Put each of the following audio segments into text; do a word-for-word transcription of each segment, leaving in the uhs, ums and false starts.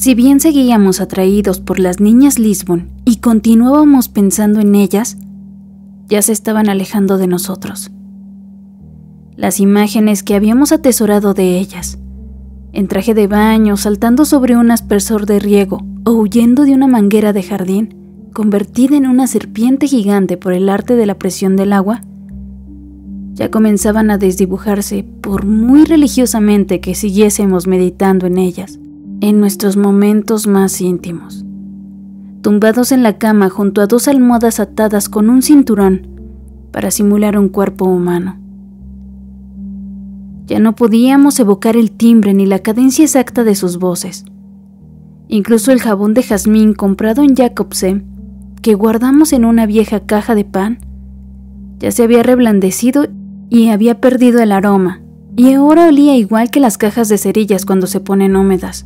Si bien seguíamos atraídos por las niñas Lisbon y continuábamos pensando en ellas, ya se estaban alejando de nosotros. Las imágenes que habíamos atesorado de ellas, en traje de baño, saltando sobre un aspersor de riego o huyendo de una manguera de jardín, convertida en una serpiente gigante por el arte de la presión del agua, ya comenzaban a desdibujarse por muy religiosamente que siguiésemos meditando en ellas, en nuestros momentos más íntimos. Tumbados en la cama junto a dos almohadas atadas con un cinturón para simular un cuerpo humano. Ya no podíamos evocar el timbre ni la cadencia exacta de sus voces. Incluso el jabón de jazmín comprado en Jacobsen, que guardamos en una vieja caja de pan, ya se había reblandecido y había perdido el aroma, y ahora olía igual que las cajas de cerillas cuando se ponen húmedas.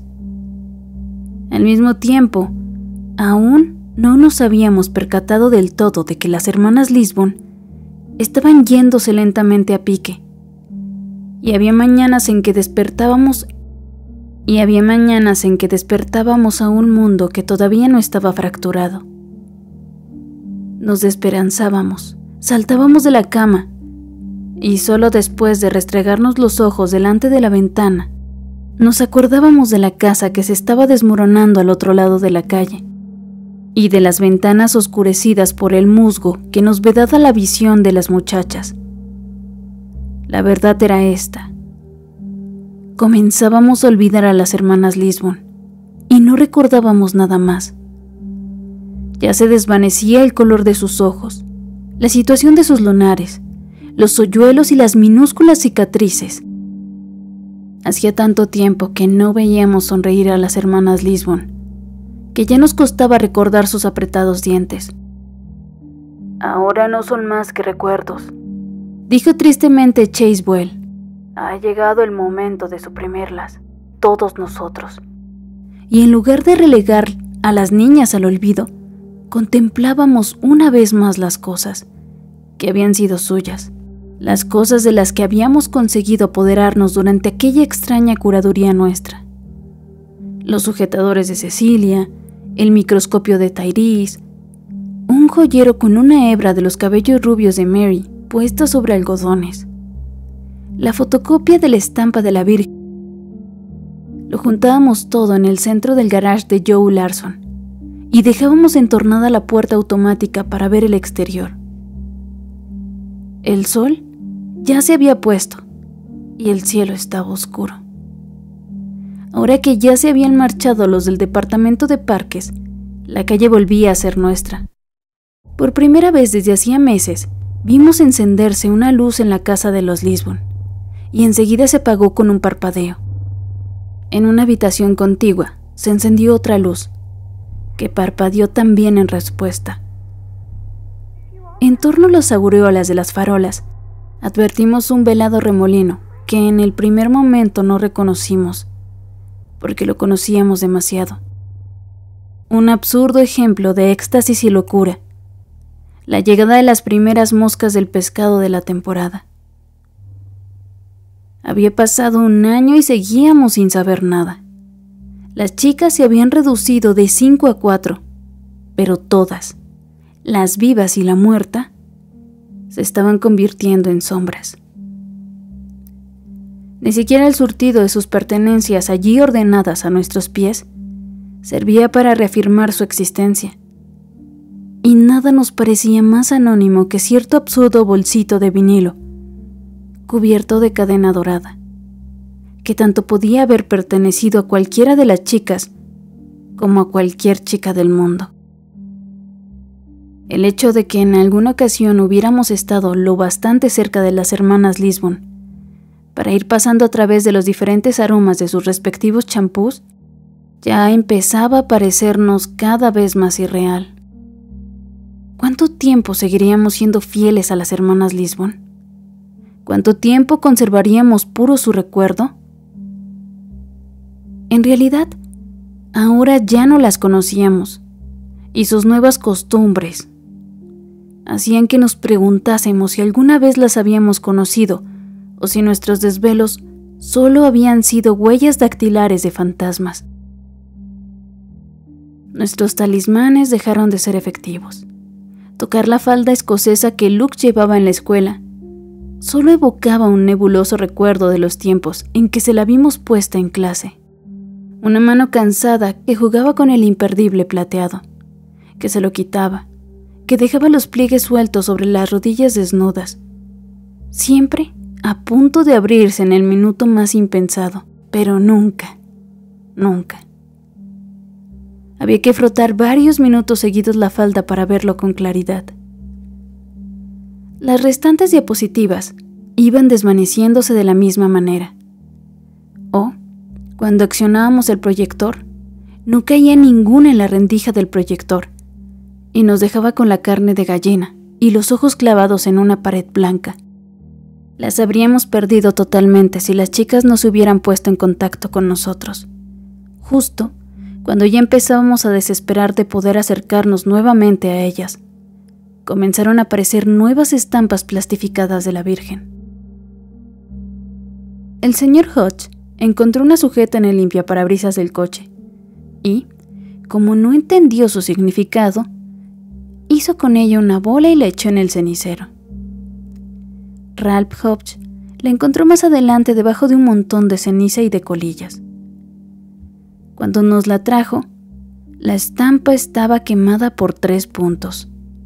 Al mismo tiempo, aún no nos habíamos percatado del todo de que las hermanas Lisbon estaban yéndose lentamente a pique, y había mañanas en que despertábamos y había mañanas en que despertábamos a un mundo que todavía no estaba fracturado. Nos desesperanzábamos, saltábamos de la cama, y solo después de restregarnos los ojos delante de la ventana, nos acordábamos de la casa que se estaba desmoronando al otro lado de la calle, y de las ventanas oscurecidas por el musgo que nos vedaba la visión de las muchachas. La verdad era esta. Comenzábamos a olvidar a las hermanas Lisbon, y no recordábamos nada más. Ya se desvanecía el color de sus ojos, la situación de sus lunares, los hoyuelos y las minúsculas cicatrices. Hacía tanto tiempo que no veíamos sonreír a las hermanas Lisbon, que ya nos costaba recordar sus apretados dientes. Ahora no son más que recuerdos, dijo tristemente Chasewell. Ha llegado el momento de suprimirlas, todos nosotros. Y en lugar de relegar a las niñas al olvido, contemplábamos una vez más las cosas que habían sido suyas, las cosas de las que habíamos conseguido apoderarnos durante aquella extraña curaduría nuestra. Los sujetadores de Cecilia, el microscopio de Tyrese, un joyero con una hebra de los cabellos rubios de Mary puesta sobre algodones, la fotocopia de la estampa de la Virgen. Lo juntábamos todo en el centro del garage de Joe Larson y dejábamos entornada la puerta automática para ver el exterior. El sol ya se había puesto y el cielo estaba oscuro. Ahora que ya se habían marchado los del departamento de parques, la calle volvía a ser nuestra. Por primera vez desde hacía meses, vimos encenderse una luz en la casa de los Lisbon, y enseguida se apagó con un parpadeo. En una habitación contigua se encendió otra luz, que parpadeó también en respuesta. En torno a las aureolas de las farolas, advertimos un velado remolino que en el primer momento no reconocimos, porque lo conocíamos demasiado. Un absurdo ejemplo de éxtasis y locura, la llegada de las primeras moscas del pescado de la temporada. Había pasado un año y seguíamos sin saber nada. Las chicas se habían reducido de cinco a cuatro, pero todas, las vivas y la muerta, se estaban convirtiendo en sombras. Ni siquiera el surtido de sus pertenencias allí ordenadas a nuestros pies servía para reafirmar su existencia, y nada nos parecía más anónimo que cierto absurdo bolsito de vinilo cubierto de cadena dorada, que tanto podía haber pertenecido a cualquiera de las chicas como a cualquier chica del mundo. El hecho de que en alguna ocasión hubiéramos estado lo bastante cerca de las hermanas Lisbon para ir pasando a través de los diferentes aromas de sus respectivos champús ya empezaba a parecernos cada vez más irreal. ¿Cuánto tiempo seguiríamos siendo fieles a las hermanas Lisbon? ¿Cuánto tiempo conservaríamos puro su recuerdo? En realidad, ahora ya no las conocíamos, y sus nuevas costumbres hacían que nos preguntásemos si alguna vez las habíamos conocido o si nuestros desvelos solo habían sido huellas dactilares de fantasmas. Nuestros talismanes dejaron de ser efectivos. Tocar la falda escocesa que Luke llevaba en la escuela solo evocaba un nebuloso recuerdo de los tiempos en que se la vimos puesta en clase. Una mano cansada que jugaba con el imperdible plateado, que se lo quitaba, que dejaba los pliegues sueltos sobre las rodillas desnudas, siempre a punto de abrirse en el minuto más impensado, pero nunca, nunca. Había que frotar varios minutos seguidos la falda para verlo con claridad. Las restantes diapositivas iban desvaneciéndose de la misma manera. O, cuando accionábamos el proyector, no caía ninguna en la rendija del proyector y nos dejaba con la carne de gallina y los ojos clavados en una pared blanca. Las habríamos perdido totalmente si las chicas no se hubieran puesto en contacto con nosotros. Justo cuando ya empezábamos a desesperar de poder acercarnos nuevamente a ellas, comenzaron a aparecer nuevas estampas plastificadas de la Virgen. El señor Hodge encontró una sujeta en el limpiaparabrisas del coche y, como no entendió su significado, hizo con ella una bola y la echó en el cenicero. Ralph Hodge la encontró más adelante debajo de un montón de ceniza y de colillas. Cuando nos la trajo, la estampa estaba quemada por tres puntos.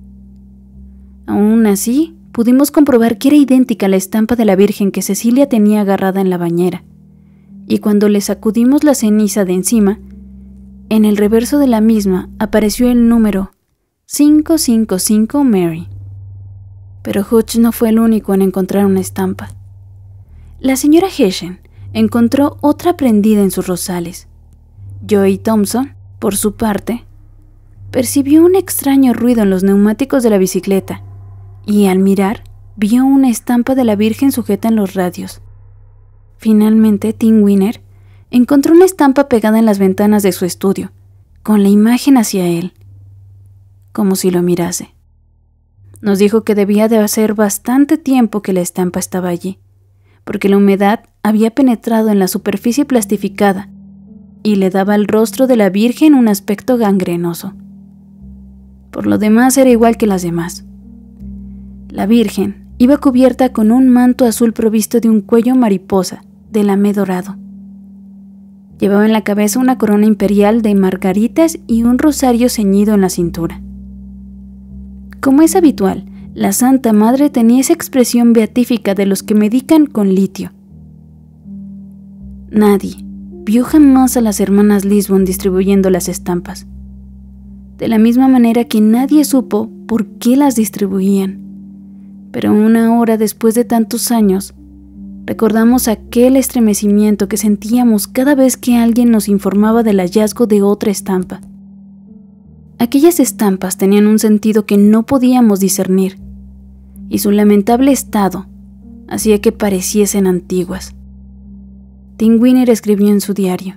Aún así, pudimos comprobar que era idéntica a la estampa de la Virgen que Cecilia tenía agarrada en la bañera, y cuando le sacudimos la ceniza de encima, en el reverso de la misma apareció el número cinco cinco cinco Mary. Pero Hodge no fue el único en encontrar una estampa. La señora Heshen encontró otra prendida en sus rosales. Joey Thompson, por su parte, percibió un extraño ruido en los neumáticos de la bicicleta y al mirar vio una estampa de la Virgen sujeta en los radios. Finalmente, Tim Winner encontró una estampa pegada en las ventanas de su estudio, con la imagen hacia él, como si lo mirase. Nos dijo que debía de hacer bastante tiempo que la estampa estaba allí, porque la humedad había penetrado en la superficie plastificada y le daba al rostro de la Virgen un aspecto gangrenoso. Por lo demás era igual que las demás. La Virgen iba cubierta con un manto azul provisto de un cuello mariposa de lamé dorado. Llevaba en la cabeza una corona imperial de margaritas y un rosario ceñido en la cintura. Como es habitual, la Santa Madre tenía esa expresión beatífica de los que medican con litio. Nadie vio jamás a las hermanas Lisbon distribuyendo las estampas, de la misma manera que nadie supo por qué las distribuían. Pero una hora después de tantos años, recordamos aquel estremecimiento que sentíamos cada vez que alguien nos informaba del hallazgo de otra estampa. Aquellas estampas tenían un sentido que no podíamos discernir, y su lamentable estado hacía que pareciesen antiguas. Tim Winner escribió en su diario: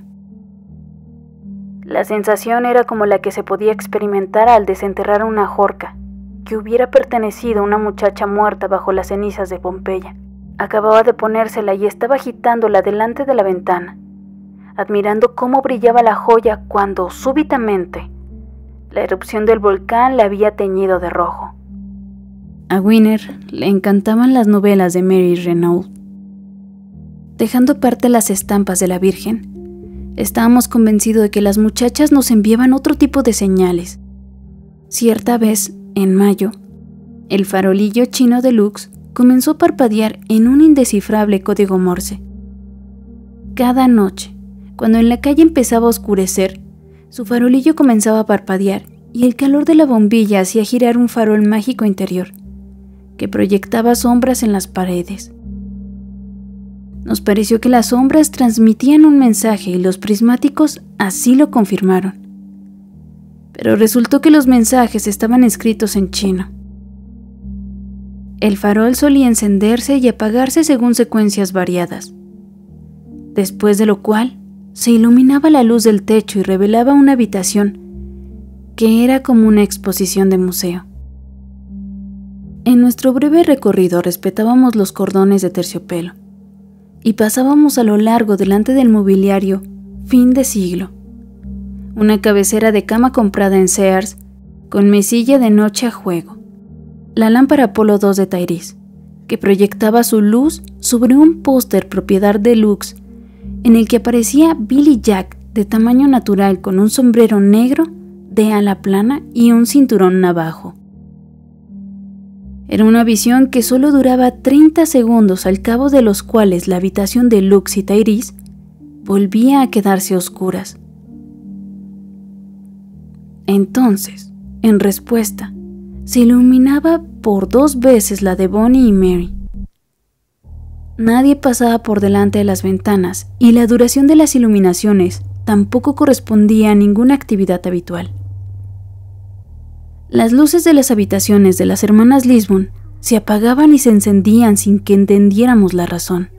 la sensación era como la que se podía experimentar al desenterrar una jorca que hubiera pertenecido a una muchacha muerta bajo las cenizas de Pompeya. Acababa de ponérsela y estaba agitándola delante de la ventana, admirando cómo brillaba la joya cuando, súbitamente, la erupción del volcán la había teñido de rojo. A Winner le encantaban las novelas de Mary Renaud. Dejando aparte las estampas de la Virgen, estábamos convencidos de que las muchachas nos enviaban otro tipo de señales. Cierta vez, en mayo, el farolillo chino de Lux comenzó a parpadear en un indescifrable código Morse. Cada noche, cuando en la calle empezaba a oscurecer, su farolillo comenzaba a parpadear y el calor de la bombilla hacía girar un farol mágico interior, que proyectaba sombras en las paredes. Nos pareció que las sombras transmitían un mensaje y los prismáticos así lo confirmaron. Pero resultó que los mensajes estaban escritos en chino. El farol solía encenderse y apagarse según secuencias variadas, después de lo cual se iluminaba la luz del techo y revelaba una habitación que era como una exposición de museo. En nuestro breve recorrido respetábamos los cordones de terciopelo y pasábamos a lo largo delante del mobiliario fin de siglo, una cabecera de cama comprada en Sears, con mesilla de noche a juego, la lámpara Apolo dos de Tyrese, que proyectaba su luz sobre un póster propiedad de Lux, en el que aparecía Billy Jack de tamaño natural con un sombrero negro de ala plana y un cinturón navajo. Era una visión que solo duraba treinta segundos, al cabo de los cuales la habitación de Lux y Tyrese volvía a quedarse a oscuras. Entonces, en respuesta, se iluminaba por dos veces la de Bonnie y Mary. Nadie pasaba por delante de las ventanas y la duración de las iluminaciones tampoco correspondía a ninguna actividad habitual. Las luces de las habitaciones de las hermanas Lisbon se apagaban y se encendían sin que entendiéramos la razón.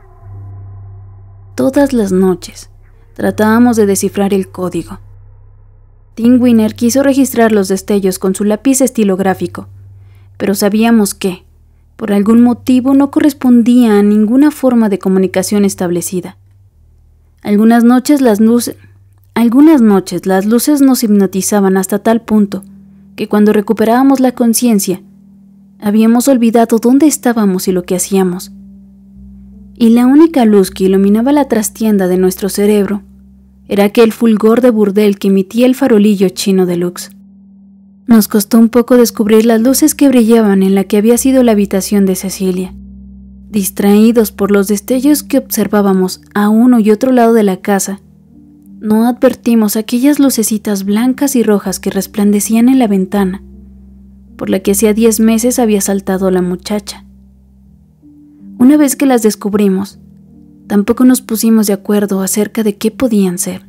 Todas las noches tratábamos de descifrar el código. Tim Winner quiso registrar los destellos con su lápiz estilográfico, pero sabíamos que, por algún motivo, no correspondía a ninguna forma de comunicación establecida. Algunas noches las luces, algunas noches las luces nos hipnotizaban hasta tal punto que cuando recuperábamos la conciencia, habíamos olvidado dónde estábamos y lo que hacíamos. Y la única luz que iluminaba la trastienda de nuestro cerebro era aquel fulgor de burdel que emitía el farolillo chino de Lux. Nos costó un poco descubrir las luces que brillaban en la que había sido la habitación de Cecilia. Distraídos por los destellos que observábamos a uno y otro lado de la casa, no advertimos aquellas lucecitas blancas y rojas que resplandecían en la ventana, por la que hacía diez meses había saltado la muchacha. Una vez que las descubrimos, tampoco nos pusimos de acuerdo acerca de qué podían ser.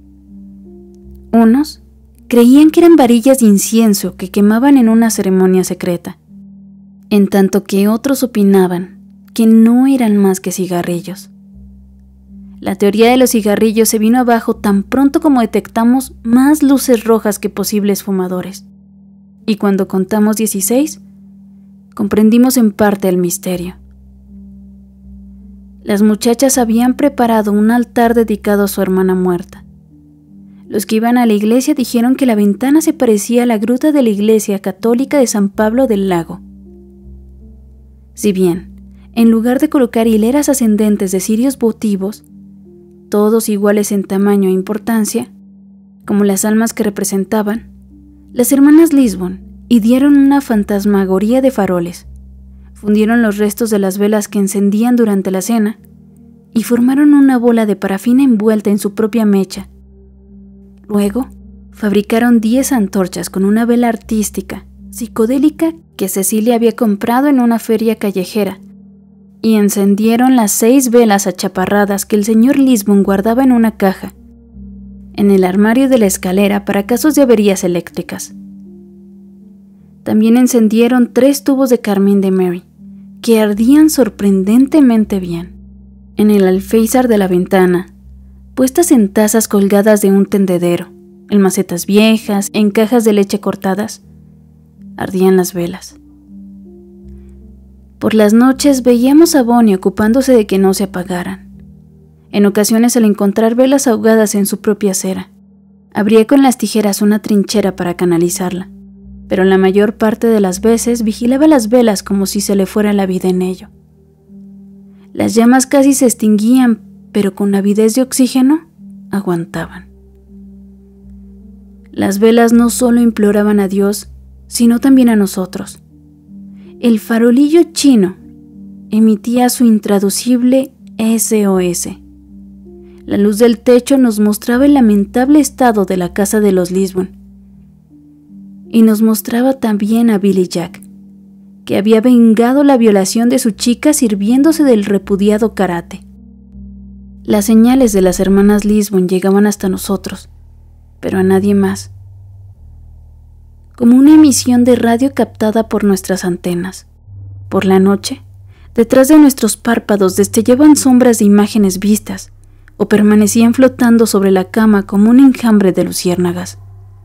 Unos creían que eran varillas de incienso que quemaban en una ceremonia secreta, en tanto que otros opinaban que no eran más que cigarrillos. La teoría de los cigarrillos se vino abajo tan pronto como detectamos más luces rojas que posibles fumadores, y cuando contamos dieciséis, comprendimos en parte el misterio. Las muchachas habían preparado un altar dedicado a su hermana muerta. Los que iban a la iglesia dijeron que la ventana se parecía a la gruta de la iglesia católica de San Pablo del Lago. Si bien, en lugar de colocar hileras ascendentes de cirios votivos, todos iguales en tamaño e importancia, como las almas que representaban, las hermanas Lisbon idearon una fantasmagoría de faroles, fundieron los restos de las velas que encendían durante la cena y formaron una bola de parafina envuelta en su propia mecha. Luego, fabricaron diez antorchas con una vela artística, psicodélica que Cecilia había comprado en una feria callejera, y encendieron las seis velas achaparradas que el señor Lisbon guardaba en una caja, en el armario de la escalera para casos de averías eléctricas. También encendieron tres tubos de carmín de Mary, que ardían sorprendentemente bien. En el alféizar de la ventana, puestas en tazas colgadas de un tendedero, en macetas viejas, en cajas de leche cortadas, ardían las velas. Por las noches veíamos a Bonnie ocupándose de que no se apagaran. En ocasiones, al encontrar velas ahogadas en su propia cera, abría con las tijeras una trinchera para canalizarla, pero la mayor parte de las veces vigilaba las velas como si se le fuera la vida en ello. Las llamas casi se extinguían, pero con avidez de oxígeno aguantaban. Las velas no solo imploraban a Dios, sino también a nosotros. El farolillo chino emitía su intraducible S O S. La luz del techo nos mostraba el lamentable estado de la casa de los Lisbon, y nos mostraba también a Billy Jack, que había vengado la violación de su chica sirviéndose del repudiado karate. Las señales de las hermanas Lisbon llegaban hasta nosotros, pero a nadie más, como una emisión de radio captada por nuestras antenas. Por la noche, detrás de nuestros párpados destellaban sombras de imágenes vistas, o permanecían flotando sobre la cama como un enjambre de luciérnagas.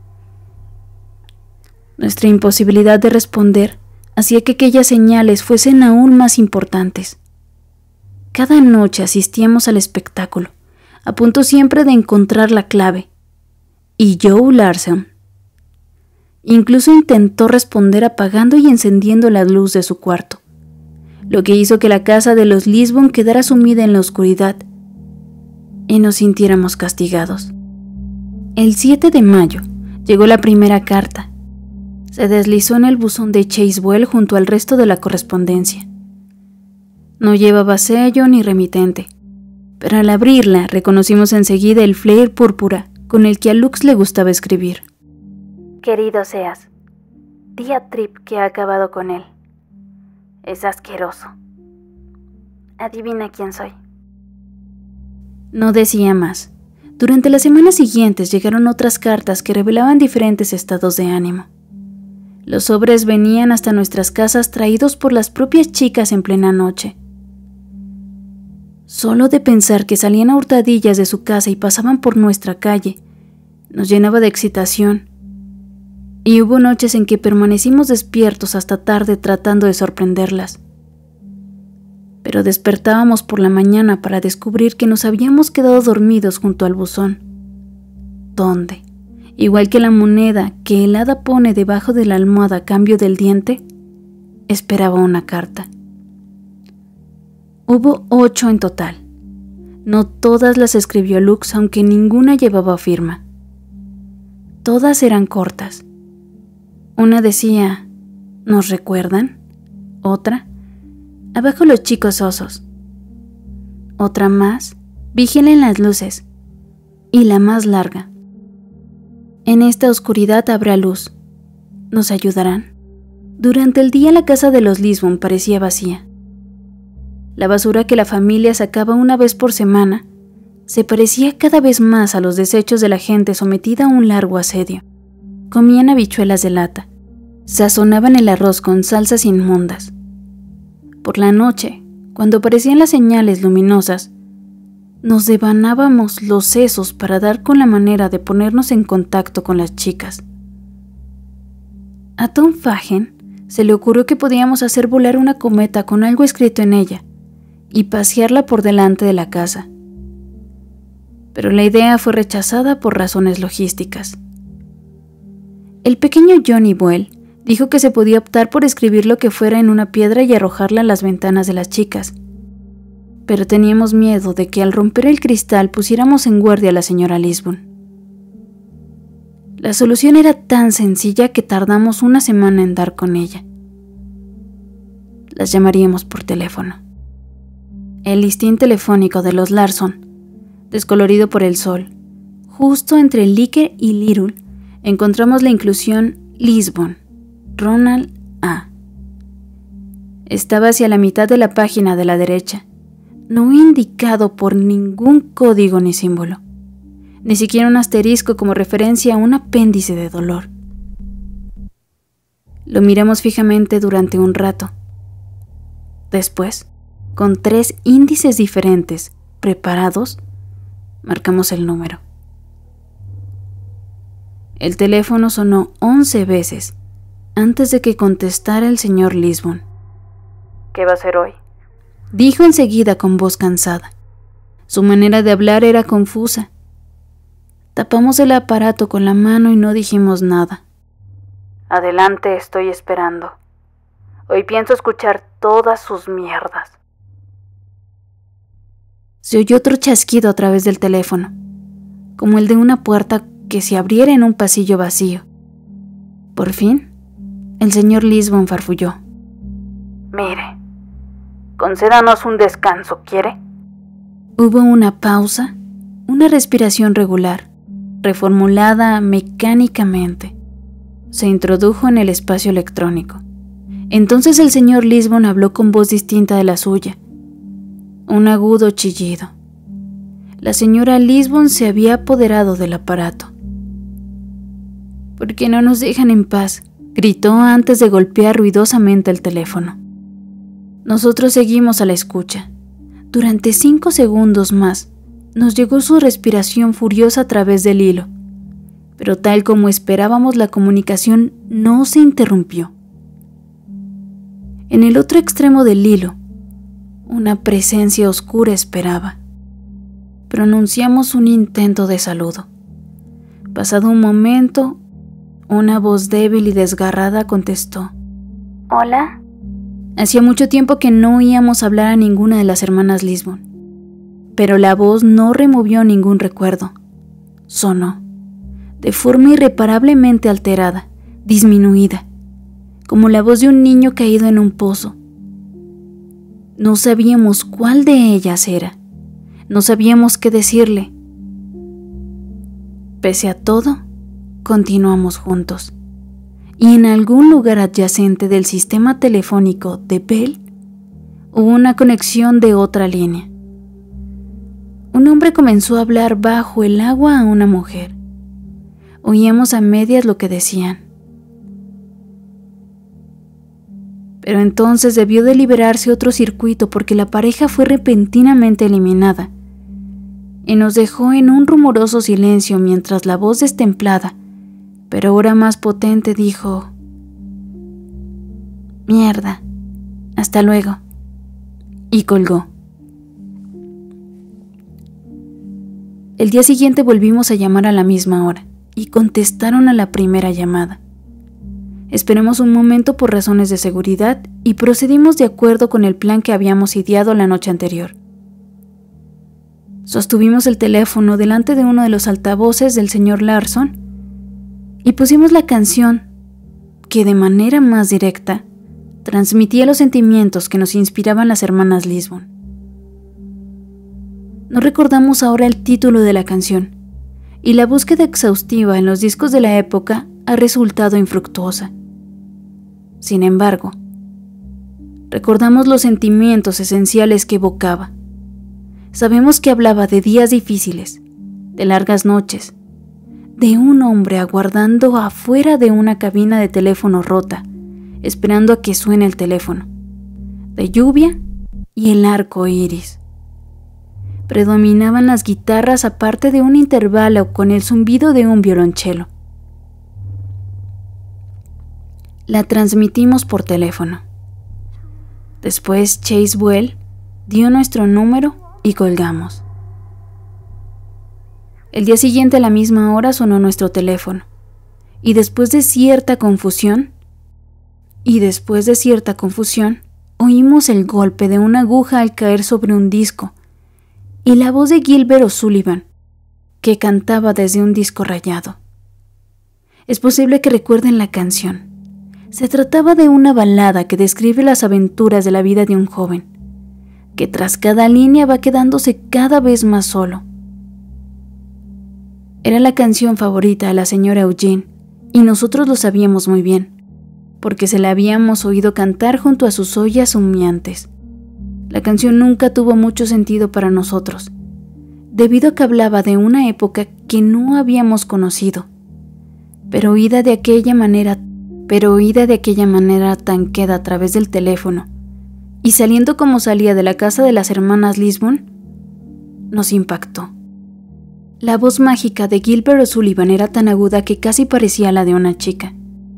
Nuestra imposibilidad de responder hacía que aquellas señales fuesen aún más importantes. Cada noche asistíamos al espectáculo, a punto siempre de encontrar la clave, y Joe Larson. Incluso intentó responder apagando y encendiendo la luz de su cuarto, lo que hizo que la casa de los Lisbon quedara sumida en la oscuridad y nos sintiéramos castigados. El siete de mayo llegó la primera carta. Se deslizó en el buzón de Chasewell junto al resto de la correspondencia. No llevaba sello ni remitente, pero al abrirla reconocimos enseguida el flare púrpura con el que a Lux le gustaba escribir. Querido Seas, di a Trip que ha acabado con él. Es asqueroso. Adivina quién soy. No decía más. Durante las semanas siguientes llegaron otras cartas que revelaban diferentes estados de ánimo. Los sobres venían hasta nuestras casas traídos por las propias chicas en plena noche. Solo de pensar que salían a hurtadillas de su casa y pasaban por nuestra calle, nos llenaba de excitación. Y hubo noches en que permanecimos despiertos hasta tarde tratando de sorprenderlas. Pero despertábamos por la mañana para descubrir que nos habíamos quedado dormidos junto al buzón, donde, igual que la moneda que el hada pone debajo de la almohada a cambio del diente, esperaba una carta. Hubo ocho en total. No todas las escribió Lux, aunque ninguna llevaba firma. Todas eran cortas. Una decía, ¿nos recuerdan? Otra, abajo los chicos osos. Otra más, vigilen las luces. Y la más larga, en esta oscuridad habrá luz. ¿Nos ayudarán? Durante el día la casa de los Lisbon parecía vacía. La basura que la familia sacaba una vez por semana se parecía cada vez más a los desechos de la gente sometida a un largo asedio. Comían habichuelas de lata, sazonaban el arroz con salsas inmundas. Por la noche, cuando aparecían las señales luminosas, nos devanábamos los sesos para dar con la manera de ponernos en contacto con las chicas. A Tom Fagen se le ocurrió que podíamos hacer volar una cometa con algo escrito en ella y pasearla por delante de la casa. Pero la idea fue rechazada por razones logísticas. El pequeño Johnny Buell dijo que se podía optar por escribir lo que fuera en una piedra y arrojarla a las ventanas de las chicas, pero teníamos miedo de que al romper el cristal pusiéramos en guardia a la señora Lisbon. La solución era tan sencilla que tardamos una semana en dar con ella. Las llamaríamos por teléfono. El listín telefónico de los Larson, descolorido por el sol, justo entre Licker y Little, encontramos la inclusión Lisbon, Ronald A. Estaba hacia la mitad de la página de la derecha, no indicado por ningún código ni símbolo, ni siquiera un asterisco como referencia a un apéndice de dolor. Lo miramos fijamente durante un rato. Después, con tres índices diferentes, preparados, marcamos el número. El teléfono sonó once veces antes de que contestara el señor Lisbon. ¿Qué va a hacer hoy?, dijo enseguida con voz cansada. Su manera de hablar era confusa. Tapamos el aparato con la mano y no dijimos nada. Adelante, estoy esperando. Hoy pienso escuchar todas sus mierdas. Se oyó otro chasquido a través del teléfono, como el de una puerta que se abriera en un pasillo vacío. Por fin, el señor Lisbon farfulló. Mire, concédanos un descanso, ¿quiere? Hubo una pausa, una respiración regular, reformulada mecánicamente. Se introdujo en el espacio electrónico. Entonces el señor Lisbon habló con voz distinta de la suya. Un agudo chillido. La señora Lisbon se había apoderado del aparato. ¿Por qué no nos dejan en paz?, gritó antes de golpear ruidosamente el teléfono. Nosotros seguimos a la escucha. Durante cinco segundos más, nos llegó su respiración furiosa a través del hilo, pero tal como esperábamos, la comunicación no se interrumpió. En el otro extremo del hilo, una presencia oscura esperaba. Pronunciamos un intento de saludo. Pasado un momento, una voz débil y desgarrada contestó. ¿Hola? Hacía mucho tiempo que no oíamos hablar a ninguna de las hermanas Lisbon, pero la voz no removió ningún recuerdo. Sonó, de forma irreparablemente alterada, disminuida, como la voz de un niño caído en un pozo. No sabíamos cuál de ellas era, no sabíamos qué decirle. Pese a todo, continuamos juntos, y en algún lugar adyacente del sistema telefónico de Bell hubo una conexión de otra línea. Un hombre comenzó a hablar bajo el agua a una mujer. Oíamos a medias lo que decían. Pero entonces debió de liberarse otro circuito porque la pareja fue repentinamente eliminada y nos dejó en un rumoroso silencio mientras la voz destemplada, pero ahora más potente, dijo: «Mierda, hasta luego», y colgó. El día siguiente volvimos a llamar a la misma hora y contestaron a la primera llamada. Esperamos un momento por razones de seguridad y procedimos de acuerdo con el plan que habíamos ideado la noche anterior. Sostuvimos el teléfono delante de uno de los altavoces del señor Larson y pusimos la canción que de manera más directa transmitía los sentimientos que nos inspiraban las hermanas Lisbon. No recordamos ahora el título de la canción, y la búsqueda exhaustiva en los discos de la época ha resultado infructuosa. Sin embargo, recordamos los sentimientos esenciales que evocaba. Sabemos que hablaba de días difíciles, de largas noches, de un hombre aguardando afuera de una cabina de teléfono rota, esperando a que suene el teléfono, de lluvia y el arco iris. Predominaban las guitarras aparte de un intervalo con el zumbido de un violonchelo. La transmitimos por teléfono. Después Chase Well dio nuestro número y colgamos. El día siguiente a la misma hora sonó nuestro teléfono, y después de cierta confusión, y después de cierta confusión, oímos el golpe de una aguja al caer sobre un disco, y la voz de Gilbert O'Sullivan, que cantaba desde un disco rayado. Es posible que recuerden la canción. Se trataba de una balada que describe las aventuras de la vida de un joven, que tras cada línea va quedándose cada vez más solo. Era la canción favorita de la señora Eugene, y nosotros lo sabíamos muy bien, porque se la habíamos oído cantar junto a sus ollas humeantes. La canción nunca tuvo mucho sentido para nosotros, debido a que hablaba de una época que no habíamos conocido, pero oída de aquella manera, pero oída de aquella manera tan queda a través del teléfono, y saliendo como salía de la casa de las hermanas Lisbon, nos impactó. La voz mágica de Gilbert O'Sullivan era tan aguda que casi parecía la de una chica.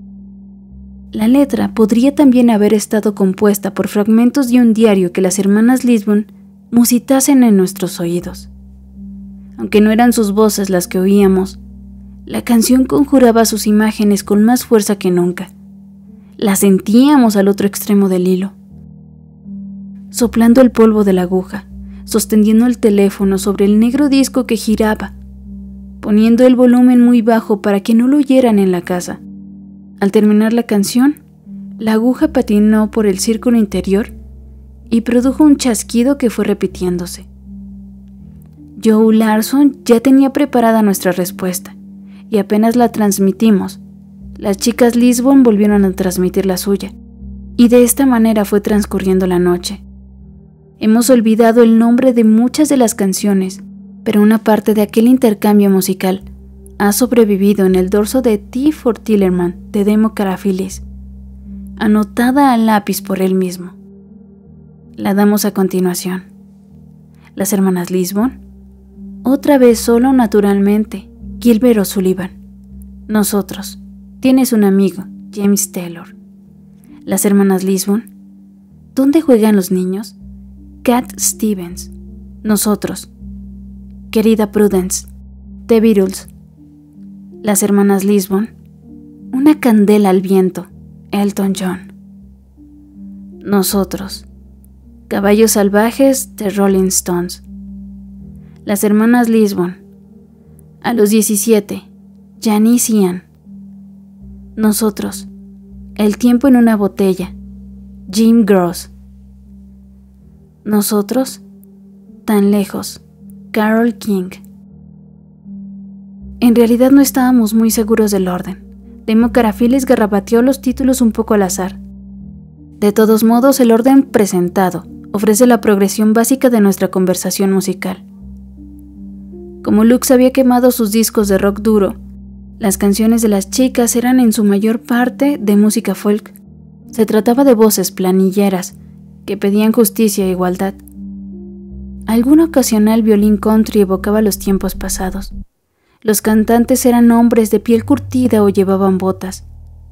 La letra podría también haber estado compuesta por fragmentos de un diario que las hermanas Lisbon musitasen en nuestros oídos. Aunque no eran sus voces las que oíamos, la canción conjuraba sus imágenes con más fuerza que nunca. La sentíamos al otro extremo del hilo, soplando el polvo de la aguja, sosteniendo el teléfono sobre el negro disco que giraba, poniendo el volumen muy bajo para que no lo oyeran en la casa. Al terminar la canción, la aguja patinó por el círculo interior y produjo un chasquido que fue repitiéndose. Joe Larson ya tenía preparada nuestra respuesta, y apenas la transmitimos, las chicas Lisbon volvieron a transmitir la suya, y de esta manera fue transcurriendo la noche. Hemos olvidado el nombre de muchas de las canciones, pero una parte de aquel intercambio musical ha sobrevivido en el dorso de T for Tillerman de Demo Carafilis, anotada al lápiz por él mismo. La damos a continuación. Las hermanas Lisbon, otra vez solo naturalmente, Gilbert O'Sullivan. Nosotros, tienes un amigo, James Taylor. Las hermanas Lisbon, ¿dónde juegan los niños? Cat Stevens. Nosotros, querida Prudence, The Beatles. Las hermanas Lisbon, Una candela al viento, Elton John. Nosotros, Caballos salvajes, The Rolling Stones. Las hermanas Lisbon, A los diecisiete, Janice Ian. Nosotros, El tiempo en una botella, Jim Gross. Nosotros, Tan lejos, Carole King. En realidad no estábamos muy seguros del orden. Demo Carafiles garrapateó los títulos un poco al azar. De todos modos, el orden presentado ofrece la progresión básica de nuestra conversación musical. Como Lux había quemado sus discos de rock duro, las canciones de las chicas eran en su mayor parte de música folk. Se trataba de voces planilleras que pedían justicia e igualdad. Algún ocasional violín country evocaba los tiempos pasados. Los cantantes eran hombres de piel curtida o llevaban botas.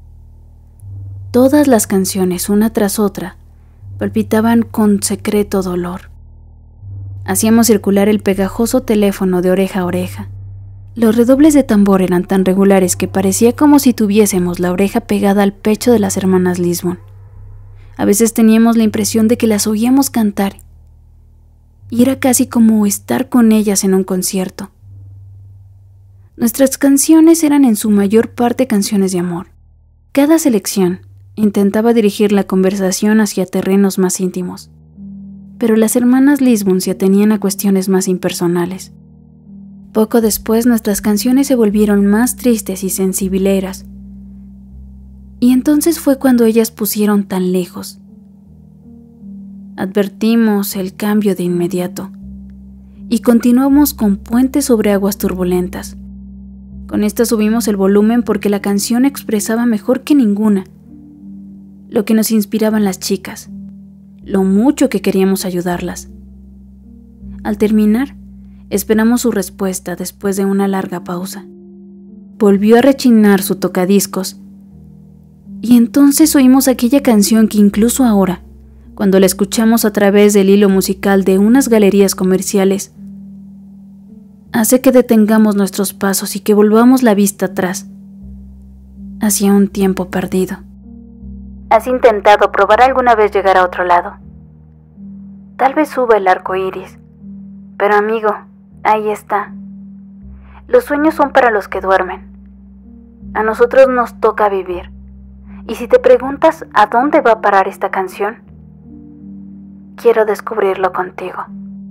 Todas las canciones, una tras otra, palpitaban con secreto dolor. Hacíamos circular el pegajoso teléfono de oreja a oreja. Los redobles de tambor eran tan regulares que parecía como si tuviésemos la oreja pegada al pecho de las hermanas Lisbon. A veces teníamos la impresión de que las oíamos cantar, y era casi como estar con ellas en un concierto. Nuestras canciones eran en su mayor parte canciones de amor. Cada selección intentaba dirigir la conversación hacia terrenos más íntimos, pero las hermanas Lisbon se atenían a cuestiones más impersonales. Poco después nuestras canciones se volvieron más tristes y sensibileras, y entonces fue cuando ellas pusieron Tan lejos. Advertimos el cambio de inmediato, y continuamos con Puentes sobre aguas turbulentas. Con esta subimos el volumen porque la canción expresaba mejor que ninguna lo que nos inspiraban las chicas, lo mucho que queríamos ayudarlas. Al terminar, esperamos su respuesta después de una larga pausa. Volvió a rechinar su tocadiscos, y entonces oímos aquella canción que incluso ahora, cuando la escuchamos a través del hilo musical de unas galerías comerciales, hace que detengamos nuestros pasos y que volvamos la vista atrás, hacia un tiempo perdido. ¿Has intentado probar alguna vez llegar a otro lado? Tal vez suba el arco iris, pero amigo, ahí está. Los sueños son para los que duermen. A nosotros nos toca vivir. Y si te preguntas a dónde va a parar esta canción, quiero descubrirlo contigo.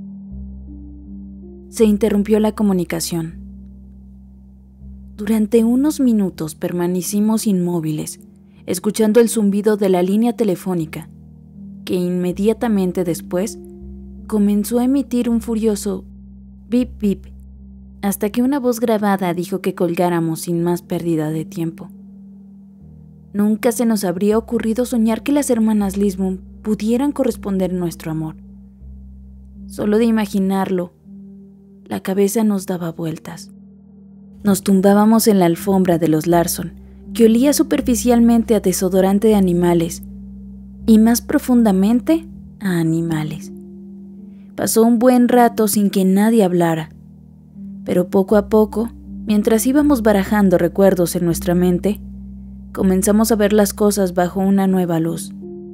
Se interrumpió la comunicación. Durante unos minutos permanecimos inmóviles, escuchando el zumbido de la línea telefónica, que inmediatamente después comenzó a emitir un furioso bip bip, hasta que una voz grabada dijo que colgáramos sin más pérdida de tiempo. Nunca se nos habría ocurrido soñar que las hermanas Lisbon pudieran corresponder nuestro amor. Solo de imaginarlo, la cabeza nos daba vueltas. Nos tumbábamos en la alfombra de los Larson, que olía superficialmente a desodorante de animales y más profundamente a animales. Pasó un buen rato sin que nadie hablara, pero poco a poco, mientras íbamos barajando recuerdos en nuestra mente, comenzamos a ver las cosas bajo una nueva luz.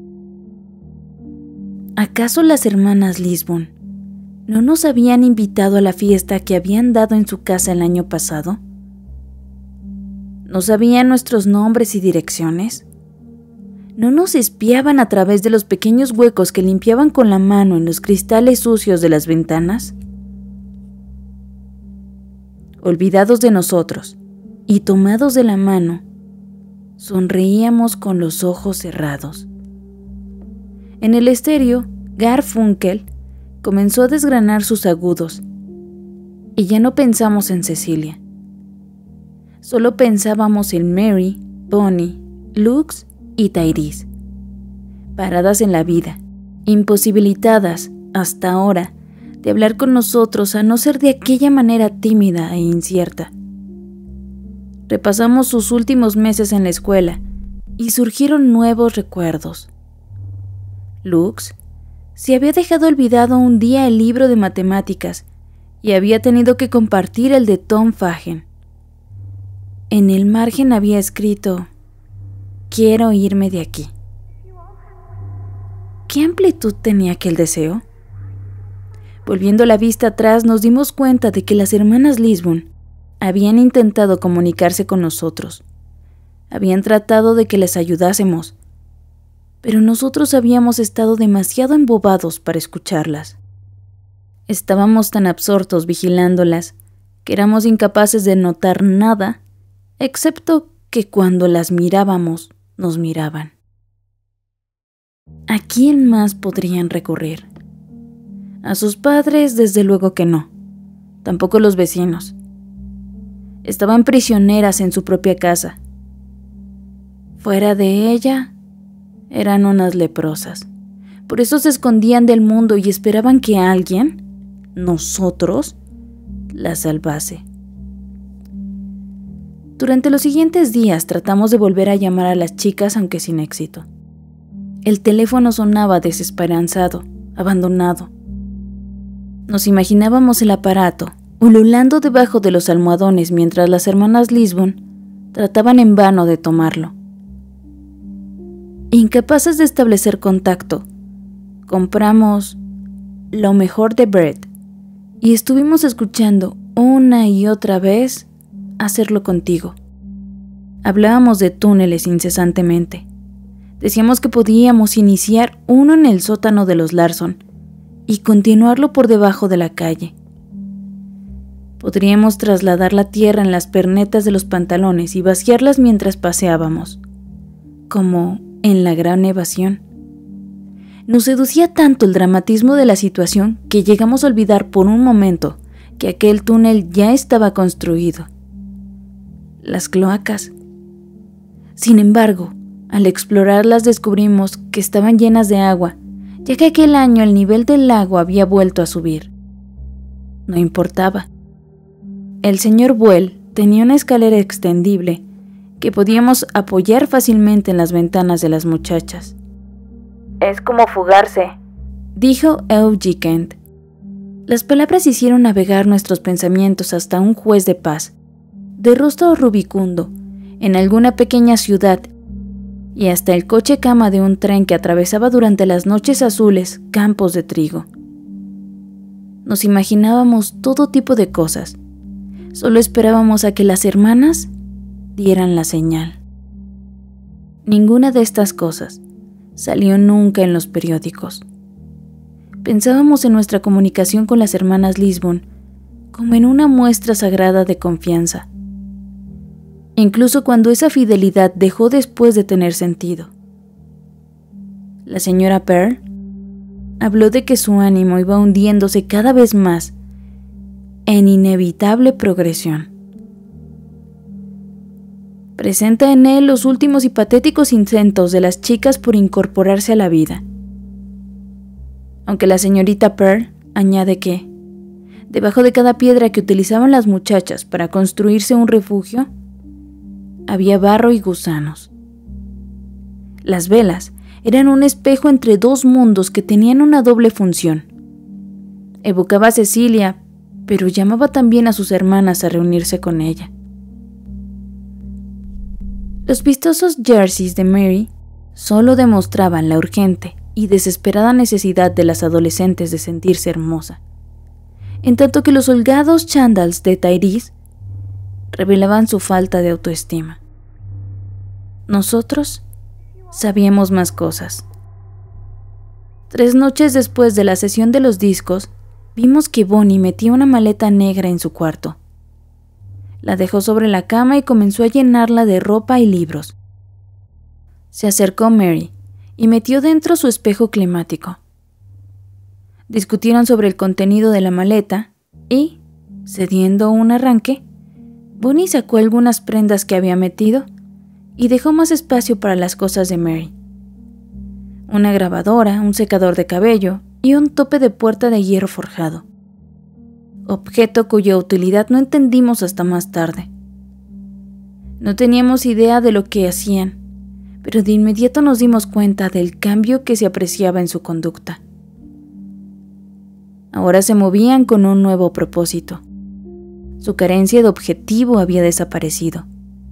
¿Acaso las hermanas Lisbon no nos habían invitado a la fiesta que habían dado en su casa el año pasado? ¿No sabían nuestros nombres y direcciones? ¿No nos espiaban a través de los pequeños huecos que limpiaban con la mano en los cristales sucios de las ventanas? Olvidados de nosotros y tomados de la mano, sonreíamos con los ojos cerrados. En el estéreo, Garfunkel comenzó a desgranar sus agudos, y ya no pensamos en Cecilia. Solo pensábamos en Mary, Bonnie, Lux y Tyrese, paradas en la vida, imposibilitadas, hasta ahora, de hablar con nosotros a no ser de aquella manera tímida e incierta. Repasamos sus últimos meses en la escuela y surgieron nuevos recuerdos. Lux se había dejado olvidado un día el libro de matemáticas y había tenido que compartir el de Tom Fagen. En el margen había escrito: quiero irme de aquí. ¿Qué amplitud tenía aquel deseo? Volviendo la vista atrás, nos dimos cuenta de que las hermanas Lisbon habían intentado comunicarse con nosotros. Habían tratado de que les ayudásemos, pero nosotros habíamos estado demasiado embobados para escucharlas. Estábamos tan absortos vigilándolas que éramos incapaces de notar nada, excepto que cuando las mirábamos, nos miraban. ¿A quién más podrían recurrir? A sus padres, desde luego que no. Tampoco los vecinos. Estaban prisioneras en su propia casa. Fuera de ella, eran unas leprosas. Por eso se escondían del mundo y esperaban que alguien, nosotros, las salvase. Durante los siguientes días tratamos de volver a llamar a las chicas, aunque sin éxito. El teléfono sonaba desesperanzado, abandonado. Nos imaginábamos el aparato, ululando debajo de los almohadones mientras las hermanas Lisbon trataban en vano de tomarlo. Incapaces de establecer contacto, compramos lo mejor de Brett y estuvimos escuchando una y otra vez Hacerlo contigo. Hablábamos de túneles incesantemente. Decíamos que podíamos iniciar uno en el sótano de los Larson y continuarlo por debajo de la calle. Podríamos trasladar la tierra en las pernetas de los pantalones y vaciarlas mientras paseábamos, como en La Gran Evasión. Nos seducía tanto el dramatismo de la situación que llegamos a olvidar por un momento que aquel túnel ya estaba construido. Las cloacas. Sin embargo, al explorarlas descubrimos que estaban llenas de agua, ya que aquel año el nivel del lago había vuelto a subir. No importaba. El señor Buell tenía una escalera extendible que podíamos apoyar fácilmente en las ventanas de las muchachas. Es como fugarse, dijo Eugene Kent. Las palabras hicieron navegar nuestros pensamientos hasta un juez de paz, de rostro rubicundo, en alguna pequeña ciudad, y hasta el coche cama de un tren que atravesaba durante las noches azules campos de trigo. Nos imaginábamos todo tipo de cosas. Solo esperábamos a que las hermanas dieran la señal. Ninguna de estas cosas salió nunca en los periódicos. Pensábamos en nuestra comunicación con las hermanas Lisbon como en una muestra sagrada de confianza, incluso cuando esa fidelidad dejó después de tener sentido. La señora Pearl habló de que su ánimo iba hundiéndose cada vez más en inevitable progresión. Presenta en él los últimos y patéticos intentos de las chicas por incorporarse a la vida. Aunque la señorita Pearl añade que, debajo de cada piedra que utilizaban las muchachas para construirse un refugio, había barro y gusanos. Las velas eran un espejo entre dos mundos que tenían una doble función. Evocaba a Cecilia, pero llamaba también a sus hermanas a reunirse con ella. Los vistosos jerseys de Mary solo demostraban la urgente y desesperada necesidad de las adolescentes de sentirse hermosa, en tanto que los holgados chándals de Tyrese revelaban su falta de autoestima. Nosotros sabíamos más cosas. Tres noches después de la sesión de los discos, vimos que Bonnie metía una maleta negra en su cuarto. La dejó sobre la cama y comenzó a llenarla de ropa y libros. Se acercó Mary y metió dentro su espejo climático. Discutieron sobre el contenido de la maleta y, cediendo un arranque, Bonnie sacó algunas prendas que había metido y dejó más espacio para las cosas de Mary. Una grabadora, un secador de cabello y un tope de puerta de hierro forjado, objeto cuya utilidad no entendimos hasta más tarde. No teníamos idea de lo que hacían, pero de inmediato nos dimos cuenta del cambio que se apreciaba en su conducta. Ahora se movían con un nuevo propósito. Su carencia de objetivo había desaparecido,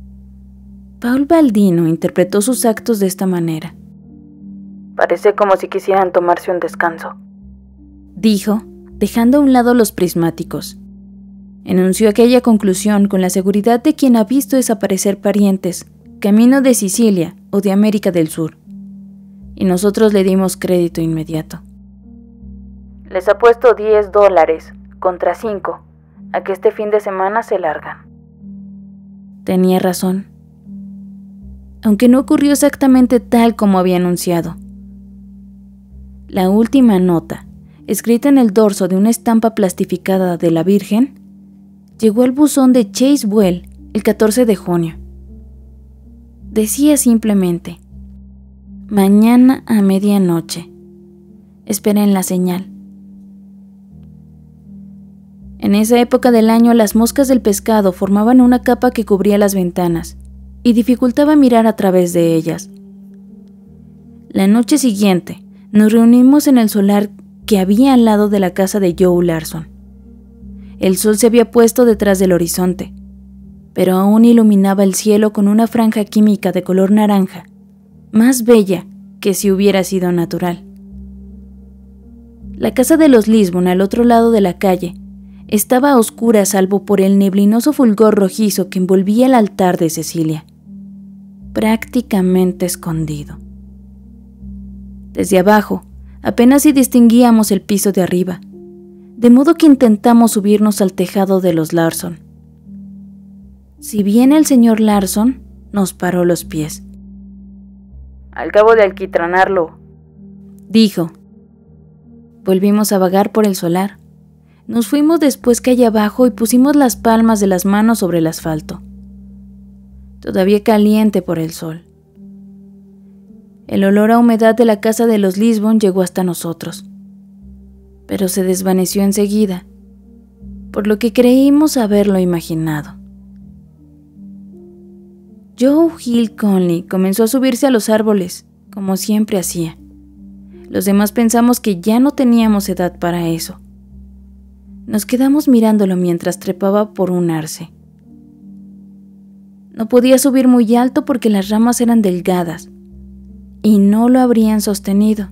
Paul Baldino interpretó sus actos de esta manera. Parece como si quisieran tomarse un descanso, dijo, dejando a un lado los prismáticos. Enunció aquella conclusión con la seguridad de quien ha visto desaparecer parientes, camino de Sicilia o de América del Sur. Y nosotros le dimos crédito inmediato. Les apuesto diez dólares contra cinco a que este fin de semana se largan. Tenía razón. Aunque no ocurrió exactamente tal como había anunciado. La última nota, escrita en el dorso de una estampa plastificada de la Virgen, llegó al buzón de Chase Well el catorce de junio. Decía simplemente: mañana a medianoche. Esperen la señal. En esa época del año las moscas del pescado formaban una capa que cubría las ventanas y dificultaba mirar a través de ellas. La noche siguiente nos reunimos en el solar que había al lado de la casa de Joe Larson. El sol se había puesto detrás del horizonte, pero aún iluminaba el cielo con una franja química de color naranja, más bella que si hubiera sido natural. La casa de los Lisbon, al otro lado de la calle, estaba a oscuras salvo por el neblinoso fulgor rojizo que envolvía el altar de Cecilia, prácticamente escondido. Desde abajo, apenas si distinguíamos el piso de arriba, de modo que intentamos subirnos al tejado de los Larson. Si bien el señor Larson nos paró los pies. Al cabo de alquitranarlo, dijo. Volvimos a vagar por el solar. Nos fuimos después calle abajo y pusimos las palmas de las manos sobre el asfalto, todavía caliente por el sol. El olor a humedad de la casa de los Lisbon llegó hasta nosotros, pero se desvaneció enseguida, por lo que creímos haberlo imaginado. Joe Hill Conley comenzó a subirse a los árboles, como siempre hacía. Los demás pensamos que ya no teníamos edad para eso. Nos quedamos mirándolo mientras trepaba por un arce. No podía subir muy alto porque las ramas eran delgadas y no lo habrían sostenido.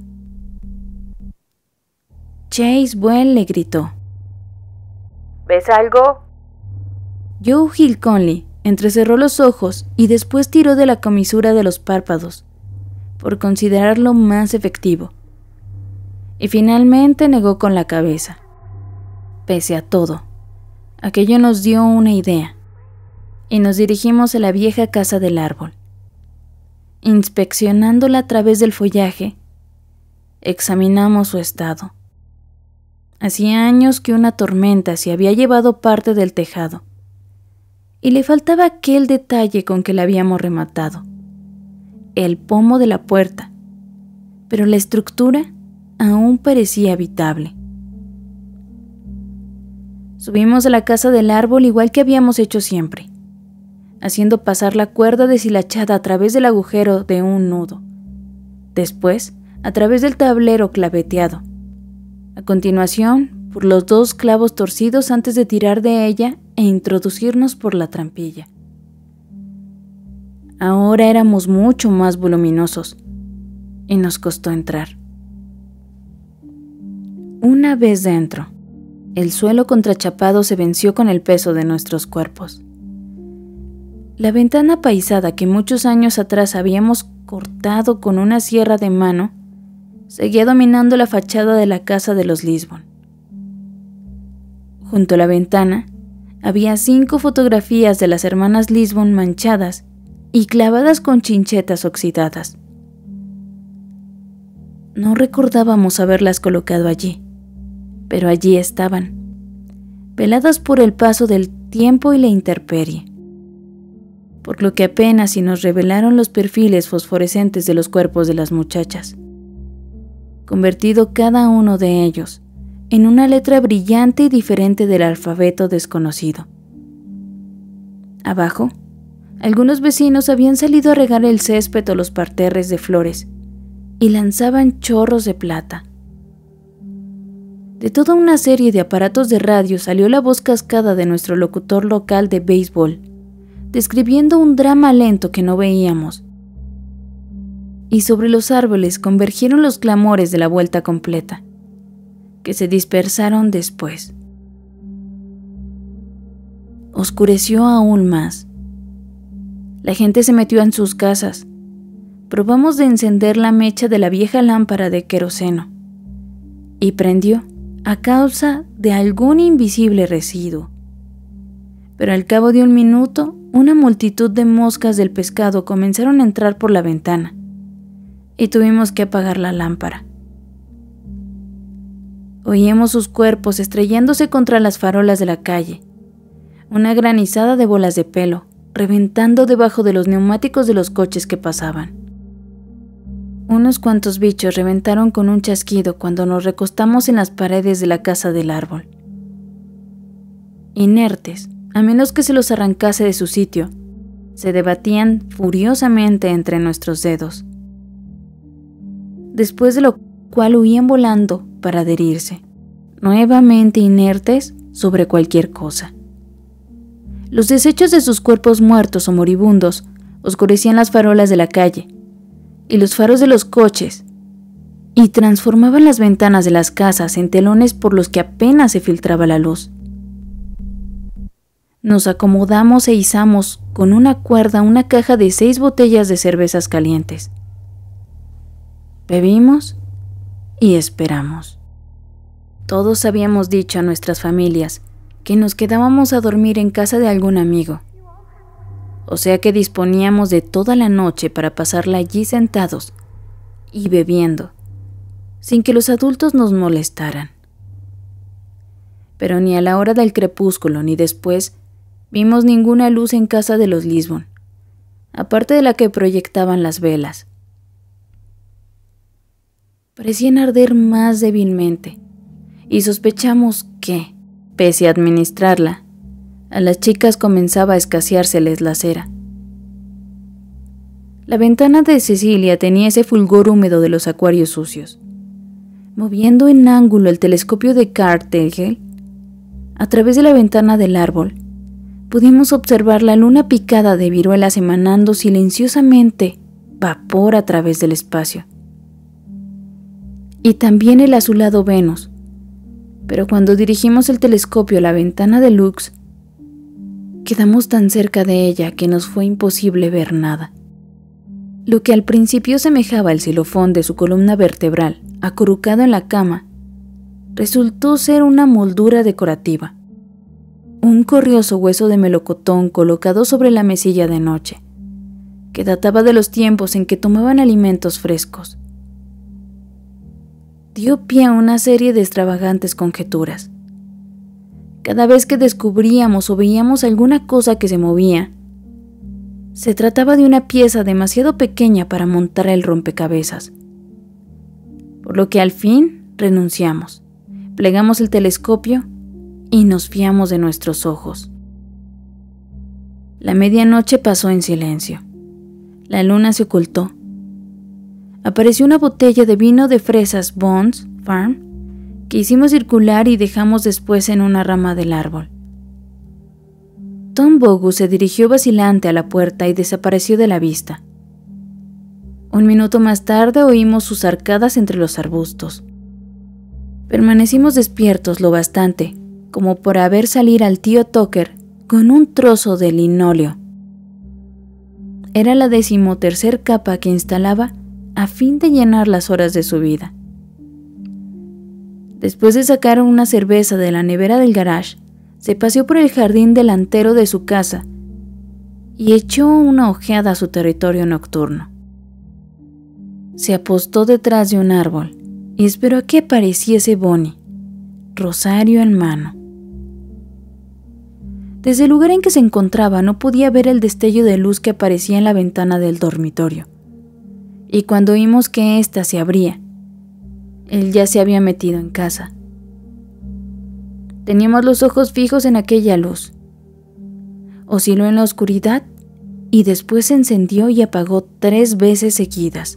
Chase Well le gritó: ¿ves algo? Joe Hill Conley entrecerró los ojos y después tiró de la comisura de los párpados, por considerarlo más efectivo, y finalmente negó con la cabeza. Pese a todo, aquello nos dio una idea, y nos dirigimos a la vieja casa del árbol. Inspeccionándola a través del follaje, examinamos su estado. Hacía años que una tormenta se había llevado parte del tejado, y le faltaba aquel detalle con que la habíamos rematado, el pomo de la puerta, pero la estructura aún parecía habitable. Subimos a la casa del árbol igual que habíamos hecho siempre, haciendo pasar la cuerda deshilachada a través del agujero de un nudo, después a través del tablero claveteado, a continuación por los dos clavos torcidos antes de tirar de ella e introducirnos por la trampilla. Ahora éramos mucho más voluminosos y nos costó entrar. Una vez dentro, el suelo contrachapado se venció con el peso de nuestros cuerpos. La ventana paisada que muchos años atrás habíamos cortado con una sierra de mano seguía dominando la fachada de la casa de los Lisbon. Junto a la ventana había cinco fotografías de las hermanas Lisbon manchadas y clavadas con chinchetas oxidadas. No recordábamos haberlas colocado allí, pero allí estaban, peladas por el paso del tiempo y la intemperie, por lo que apenas si nos revelaron los perfiles fosforescentes de los cuerpos de las muchachas, convertido cada uno de ellos en una letra brillante y diferente del alfabeto desconocido. Abajo, algunos vecinos habían salido a regar el césped o los parterres de flores y lanzaban chorros de plata. De toda una serie de aparatos de radio salió la voz cascada de nuestro locutor local de béisbol, describiendo un drama lento que no veíamos. Y sobre los árboles convergieron los clamores de la vuelta completa, que se dispersaron después. Oscureció aún más. La gente se metió en sus casas. Probamos de encender la mecha de la vieja lámpara de queroseno y prendió a causa de algún invisible residuo. Pero al cabo de un minuto, una multitud de moscas del pescado comenzaron a entrar por la ventana y tuvimos que apagar la lámpara. Oíamos sus cuerpos estrellándose contra las farolas de la calle, una granizada de bolas de pelo reventando debajo de los neumáticos de los coches que pasaban. Unos cuantos bichos reventaron con un chasquido cuando nos recostamos en las paredes de la casa del árbol. Inertes, a menos que se los arrancase de su sitio, se debatían furiosamente entre nuestros dedos, después de lo cual huían volando para adherirse, nuevamente inertes sobre cualquier cosa. Los desechos de sus cuerpos muertos o moribundos oscurecían las farolas de la calle y los faros de los coches, y transformaban las ventanas de las casas en telones por los que apenas se filtraba la luz. Nos acomodamos e izamos con una cuerda una caja de seis botellas de cervezas calientes. Bebimos y esperamos. Todos habíamos dicho a nuestras familias que nos quedábamos a dormir en casa de algún amigo, o sea que disponíamos de toda la noche para pasarla allí sentados y bebiendo, sin que los adultos nos molestaran. Pero ni a la hora del crepúsculo ni después vimos ninguna luz en casa de los Lisbon, aparte de la que proyectaban las velas. Parecían arder más débilmente, y sospechamos que, pese a administrarla, a las chicas comenzaba a escaseárseles la cera. La ventana de Cecilia tenía ese fulgor húmedo de los acuarios sucios. Moviendo en ángulo el telescopio de Cartegel, a través de la ventana del árbol, pudimos observar la luna picada de viruelas emanando silenciosamente vapor a través del espacio. Y también el azulado Venus, pero cuando dirigimos el telescopio a la ventana de Lux, quedamos tan cerca de ella que nos fue imposible ver nada. Lo que al principio semejaba el xilofón de su columna vertebral, acurrucado en la cama, resultó ser una moldura decorativa, un corrioso hueso de melocotón colocado sobre la mesilla de noche, que databa de los tiempos en que tomaban alimentos frescos. Dio pie a una serie de extravagantes conjeturas. Cada vez que descubríamos o veíamos alguna cosa que se movía, se trataba de una pieza demasiado pequeña para montar el rompecabezas. Por lo que al fin renunciamos, plegamos el telescopio y nos fiamos de nuestros ojos. La medianoche pasó en silencio. La luna se ocultó. Apareció una botella de vino de fresas Bones Farm que hicimos circular y dejamos después en una rama del árbol. Tom Bogus se dirigió vacilante a la puerta y desapareció de la vista. Un minuto más tarde oímos sus arcadas entre los arbustos. Permanecimos despiertos lo bastante como para ver salir al tío Tucker con un trozo de linóleo. Era la decimotercer capa que instalaba a fin de llenar las horas de su vida. Después de sacar una cerveza de la nevera del garage, se paseó por el jardín delantero de su casa y echó una ojeada a su territorio nocturno. Se apostó detrás de un árbol y esperó a que apareciese Bonnie, rosario en mano. Desde el lugar en que se encontraba no podía ver el destello de luz que aparecía en la ventana del dormitorio, y cuando oímos que ésta se abría, él ya se había metido en casa. Teníamos los ojos fijos en aquella luz. Osciló en la oscuridad y después se encendió y apagó tres veces seguidas.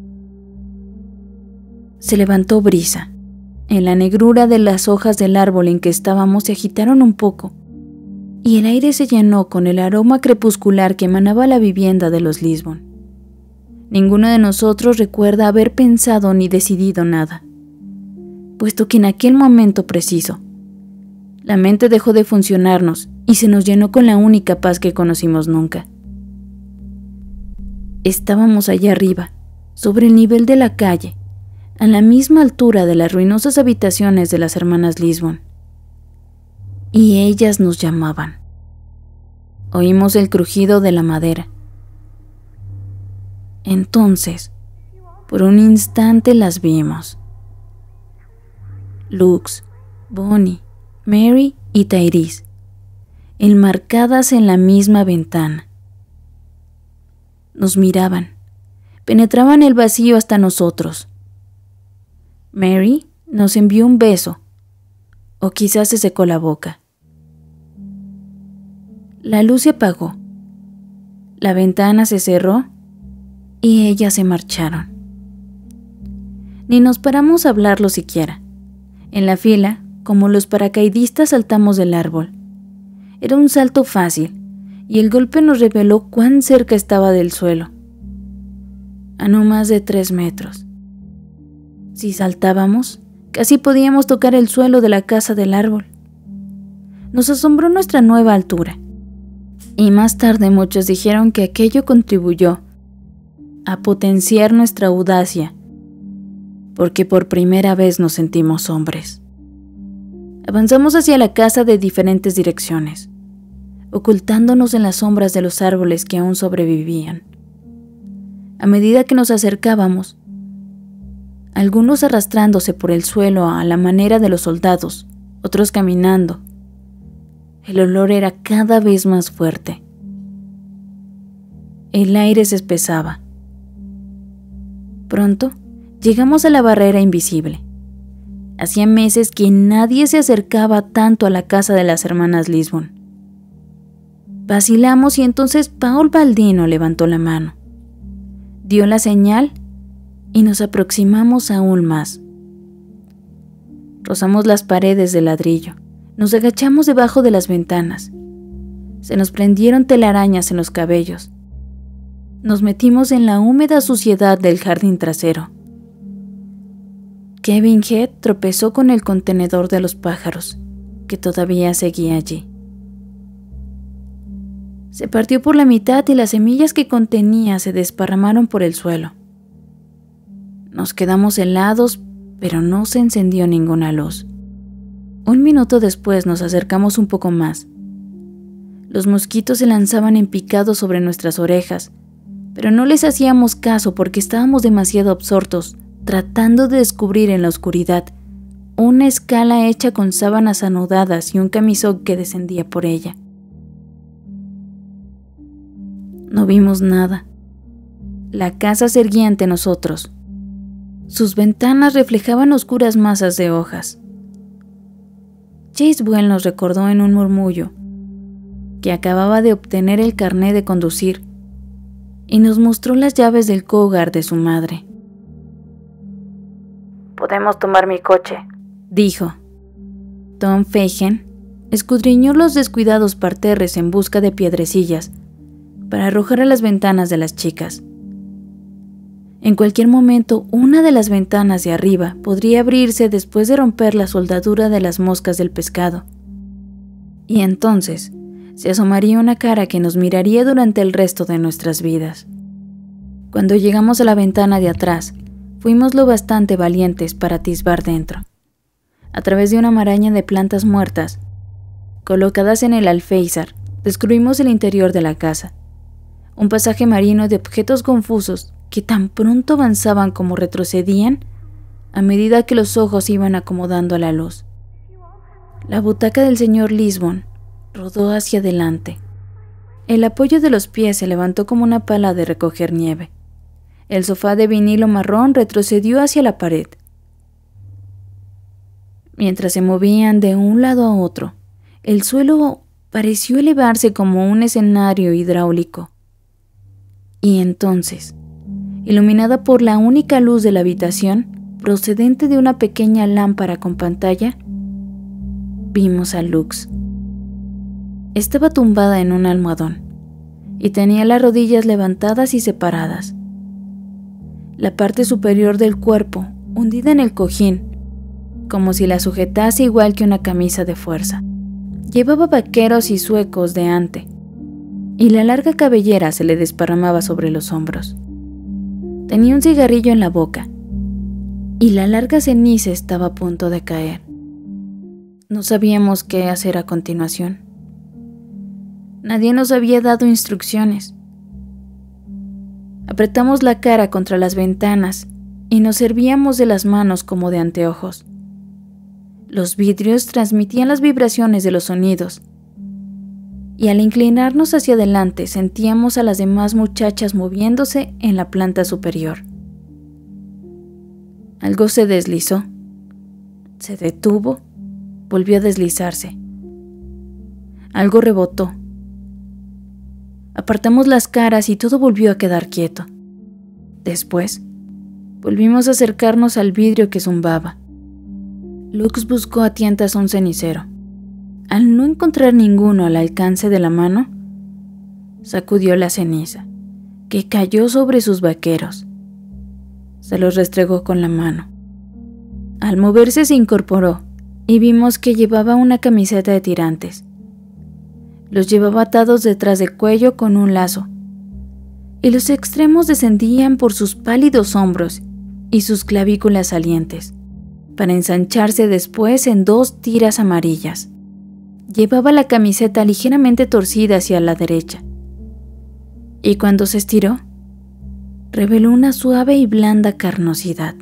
Se levantó brisa. En la negrura de las hojas del árbol en que estábamos se agitaron un poco y el aire se llenó con el aroma crepuscular que emanaba la vivienda de los Lisbon. Ninguno de nosotros recuerda haber pensado ni decidido nada, puesto que en aquel momento preciso, la mente dejó de funcionarnos y se nos llenó con la única paz que conocimos nunca. Estábamos allá arriba, sobre el nivel de la calle, a la misma altura de las ruinosas habitaciones de las hermanas Lisbon. Y ellas nos llamaban. Oímos el crujido de la madera. Entonces, por un instante las vimos. Lux, Bonnie, Mary y Tyrese, enmarcadas en la misma ventana. Nos miraban, penetraban el vacío hasta nosotros. Mary nos envió un beso, o quizás se secó la boca. La luz se apagó, la ventana se cerró y ellas se marcharon. Ni nos paramos a hablarlo siquiera. En la fila, como los paracaidistas, saltamos del árbol. Era un salto fácil, y el golpe nos reveló cuán cerca estaba del suelo. A no más de tres metros. Si saltábamos, casi podíamos tocar el suelo de la casa del árbol. Nos asombró nuestra nueva altura. Y más tarde muchos dijeron que aquello contribuyó a potenciar nuestra audacia, porque por primera vez nos sentimos hombres. Avanzamos hacia la casa de diferentes direcciones, ocultándonos en las sombras de los árboles que aún sobrevivían. A medida que nos acercábamos, algunos arrastrándose por el suelo a la manera de los soldados, otros caminando, el olor era cada vez más fuerte. El aire se espesaba. Pronto, llegamos a la barrera invisible. Hacía meses que nadie se acercaba tanto a la casa de las hermanas Lisbon. Vacilamos y entonces Paul Baldino levantó la mano. Dio la señal y nos aproximamos aún más. Rozamos las paredes de ladrillo. Nos agachamos debajo de las ventanas. Se nos prendieron telarañas en los cabellos. Nos metimos en la húmeda suciedad del jardín trasero. Kevin Head tropezó con el contenedor de los pájaros, que todavía seguía allí. Se partió por la mitad y las semillas que contenía se desparramaron por el suelo. Nos quedamos helados, pero no se encendió ninguna luz. Un minuto después nos acercamos un poco más. Los mosquitos se lanzaban en picado sobre nuestras orejas, pero no les hacíamos caso porque estábamos demasiado absortos, tratando de descubrir en la oscuridad una escala hecha con sábanas anudadas y un camisón que descendía por ella. No vimos nada. La casa se erguía ante nosotros. Sus ventanas reflejaban oscuras masas de hojas. Chase Buell nos recordó en un murmullo que acababa de obtener el carné de conducir y nos mostró las llaves del Cougar de su madre. «Podemos tomar mi coche», dijo. Tom Feigen escudriñó los descuidados parterres en busca de piedrecillas para arrojar a las ventanas de las chicas. En cualquier momento, una de las ventanas de arriba podría abrirse después de romper la soldadura de las moscas del pescado. Y entonces, se asomaría una cara que nos miraría durante el resto de nuestras vidas. Cuando llegamos a la ventana de atrás, fuimos lo bastante valientes para atisbar dentro. A través de una maraña de plantas muertas, colocadas en el alféizar, descubrimos el interior de la casa. Un pasaje marino de objetos confusos que tan pronto avanzaban como retrocedían a medida que los ojos iban acomodando a la luz. La butaca del señor Lisbon rodó hacia adelante. El apoyo de los pies se levantó como una pala de recoger nieve. El sofá de vinilo marrón retrocedió hacia la pared. Mientras se movían de un lado a otro, el suelo pareció elevarse como un escenario hidráulico. Y entonces, iluminada por la única luz de la habitación, procedente de una pequeña lámpara con pantalla, vimos a Lux. Estaba tumbada en un almohadón y tenía las rodillas levantadas y separadas. La parte superior del cuerpo hundida en el cojín, como si la sujetase igual que una camisa de fuerza. Llevaba vaqueros y zuecos de ante, y la larga cabellera se le desparramaba sobre los hombros. Tenía un cigarrillo en la boca, y la larga ceniza estaba a punto de caer. No sabíamos qué hacer a continuación. Nadie nos había dado instrucciones. Apretamos la cara contra las ventanas y nos servíamos de las manos como de anteojos. Los vidrios transmitían las vibraciones de los sonidos, y al inclinarnos hacia adelante sentíamos a las demás muchachas moviéndose en la planta superior. Algo se deslizó, se detuvo, volvió a deslizarse. Algo rebotó. Apartamos las caras y todo volvió a quedar quieto. Después, volvimos a acercarnos al vidrio que zumbaba. Lux buscó a tientas un cenicero. Al no encontrar ninguno al alcance de la mano, sacudió la ceniza, que cayó sobre sus vaqueros. Se los restregó con la mano. Al moverse se incorporó y vimos que llevaba una camiseta de tirantes. Los llevaba atados detrás del cuello con un lazo, y los extremos descendían por sus pálidos hombros y sus clavículas salientes, para ensancharse después en dos tiras amarillas. Llevaba la camiseta ligeramente torcida hacia la derecha, y cuando se estiró, reveló una suave y blanda carnosidad.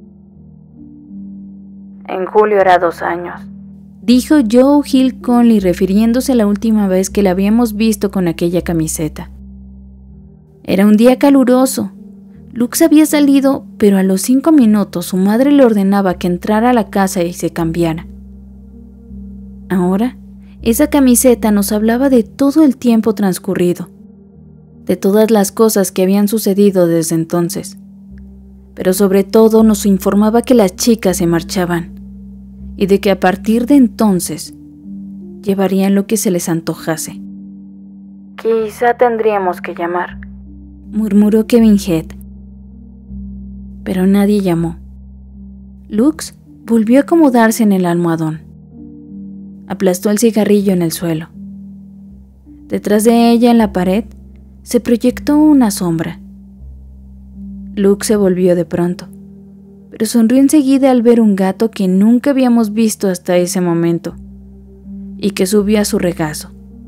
En julio era dos años, dijo Joe Hill Conley refiriéndose a la última vez que la habíamos visto con aquella camiseta. Era un día caluroso. Lux había salido, pero a los cinco minutos su madre le ordenaba que entrara a la casa y se cambiara. Ahora, esa camiseta nos hablaba de todo el tiempo transcurrido, de todas las cosas que habían sucedido desde entonces, pero sobre todo nos informaba que las chicas se marchaban y de que a partir de entonces llevarían lo que se les antojase. Quizá tendríamos que llamar, murmuró Kevin Head. Pero nadie llamó. Lux volvió a acomodarse en el almohadón. Aplastó el cigarrillo en el suelo. Detrás de ella, en la pared, se proyectó una sombra. Lux se volvió de pronto, pero sonrió enseguida al ver un gato que nunca habíamos visto hasta ese momento y que subió a su regazo.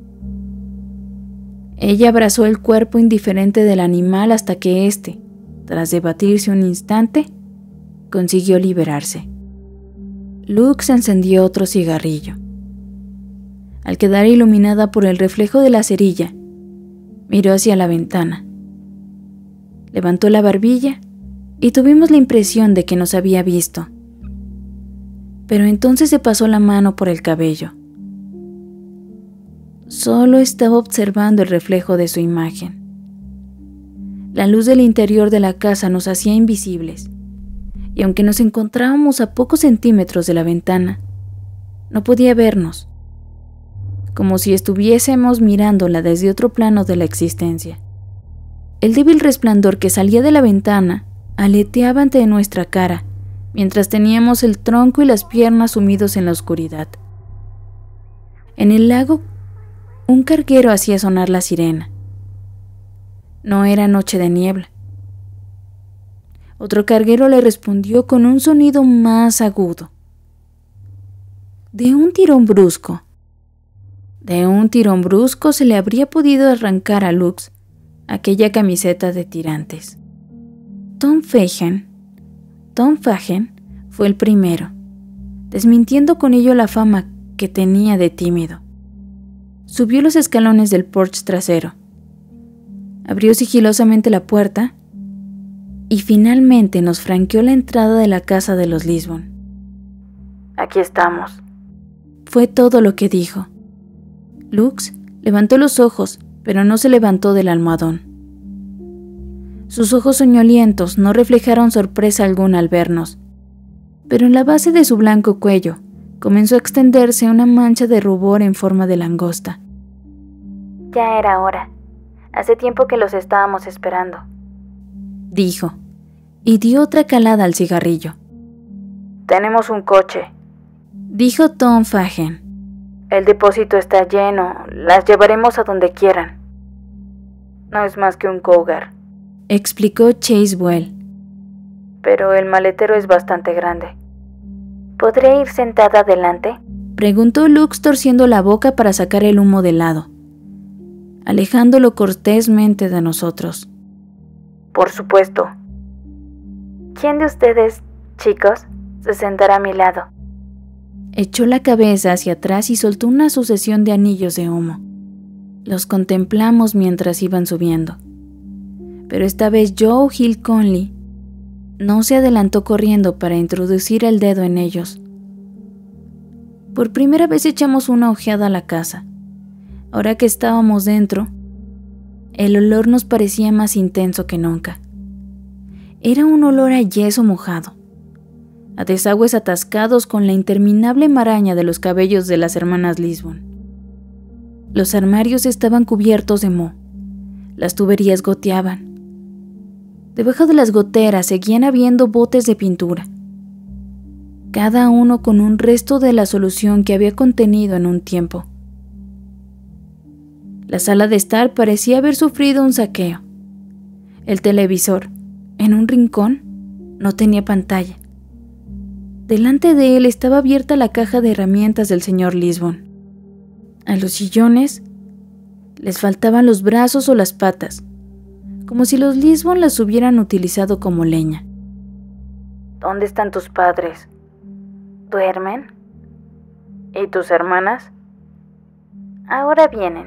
Ella abrazó el cuerpo indiferente del animal hasta que éste, tras debatirse un instante, consiguió liberarse. Lux encendió otro cigarrillo. Al quedar iluminada por el reflejo de la cerilla, miró hacia la ventana. Levantó la barbilla y tuvimos la impresión de que nos había visto. Pero entonces se pasó la mano por el cabello. Solo estaba observando el reflejo de su imagen. La luz del interior de la casa nos hacía invisibles, y aunque nos encontrábamos a pocos centímetros de la ventana, no podía vernos, como si estuviésemos mirándola desde otro plano de la existencia. El débil resplandor que salía de la ventana aleteaba ante nuestra cara, mientras teníamos el tronco y las piernas sumidos en la oscuridad. En el lago, un carguero hacía sonar la sirena. No era noche de niebla. Otro carguero le respondió con un sonido más agudo. De un tirón brusco, de un tirón brusco se le habría podido arrancar a Lux aquella camiseta de tirantes. Tom Fagen, Tom Fagen fue el primero, desmintiendo con ello la fama que tenía de tímido. Subió los escalones del porche trasero, abrió sigilosamente la puerta y finalmente nos franqueó la entrada de la casa de los Lisbon. Aquí estamos. Fue todo lo que dijo. Lux levantó los ojos, pero no se levantó del almohadón. Sus ojos soñolientos no reflejaron sorpresa alguna al vernos, pero en la base de su blanco cuello comenzó a extenderse una mancha de rubor en forma de langosta, Ya era hora. Hace tiempo que los estábamos esperando, dijo, y dio otra calada al cigarrillo. Tenemos un coche, dijo Tom Fagen. El depósito está lleno, las llevaremos a donde quieran. No es más que un Cougar, explicó Chasewell. Pero el maletero es bastante grande. ¿Podré ir sentada adelante?, preguntó Lux torciendo la boca para sacar el humo del lado, alejándolo cortésmente de nosotros. Por supuesto. ¿Quién de ustedes, chicos, se sentará a mi lado? Echó la cabeza hacia atrás y soltó una sucesión de anillos de humo. Los contemplamos mientras iban subiendo. Pero esta vez Joe Hill Conley no se adelantó corriendo para introducir el dedo en ellos. Por primera vez echamos una ojeada a la casa. Ahora que estábamos dentro, el olor nos parecía más intenso que nunca. Era un olor a yeso mojado, a desagües atascados con la interminable maraña de los cabellos de las hermanas Lisbon. Los armarios estaban cubiertos de moho, las tuberías goteaban. Debajo de las goteras seguían habiendo botes de pintura, cada uno con un resto de la solución que había contenido en un tiempo. La sala de estar parecía haber sufrido un saqueo. El televisor, en un rincón, no tenía pantalla. Delante de él estaba abierta la caja de herramientas del señor Lisbon. A los sillones les faltaban los brazos o las patas, como si los Lisbon las hubieran utilizado como leña. ¿Dónde están tus padres? ¿Duermen? ¿Y tus hermanas? Ahora vienen.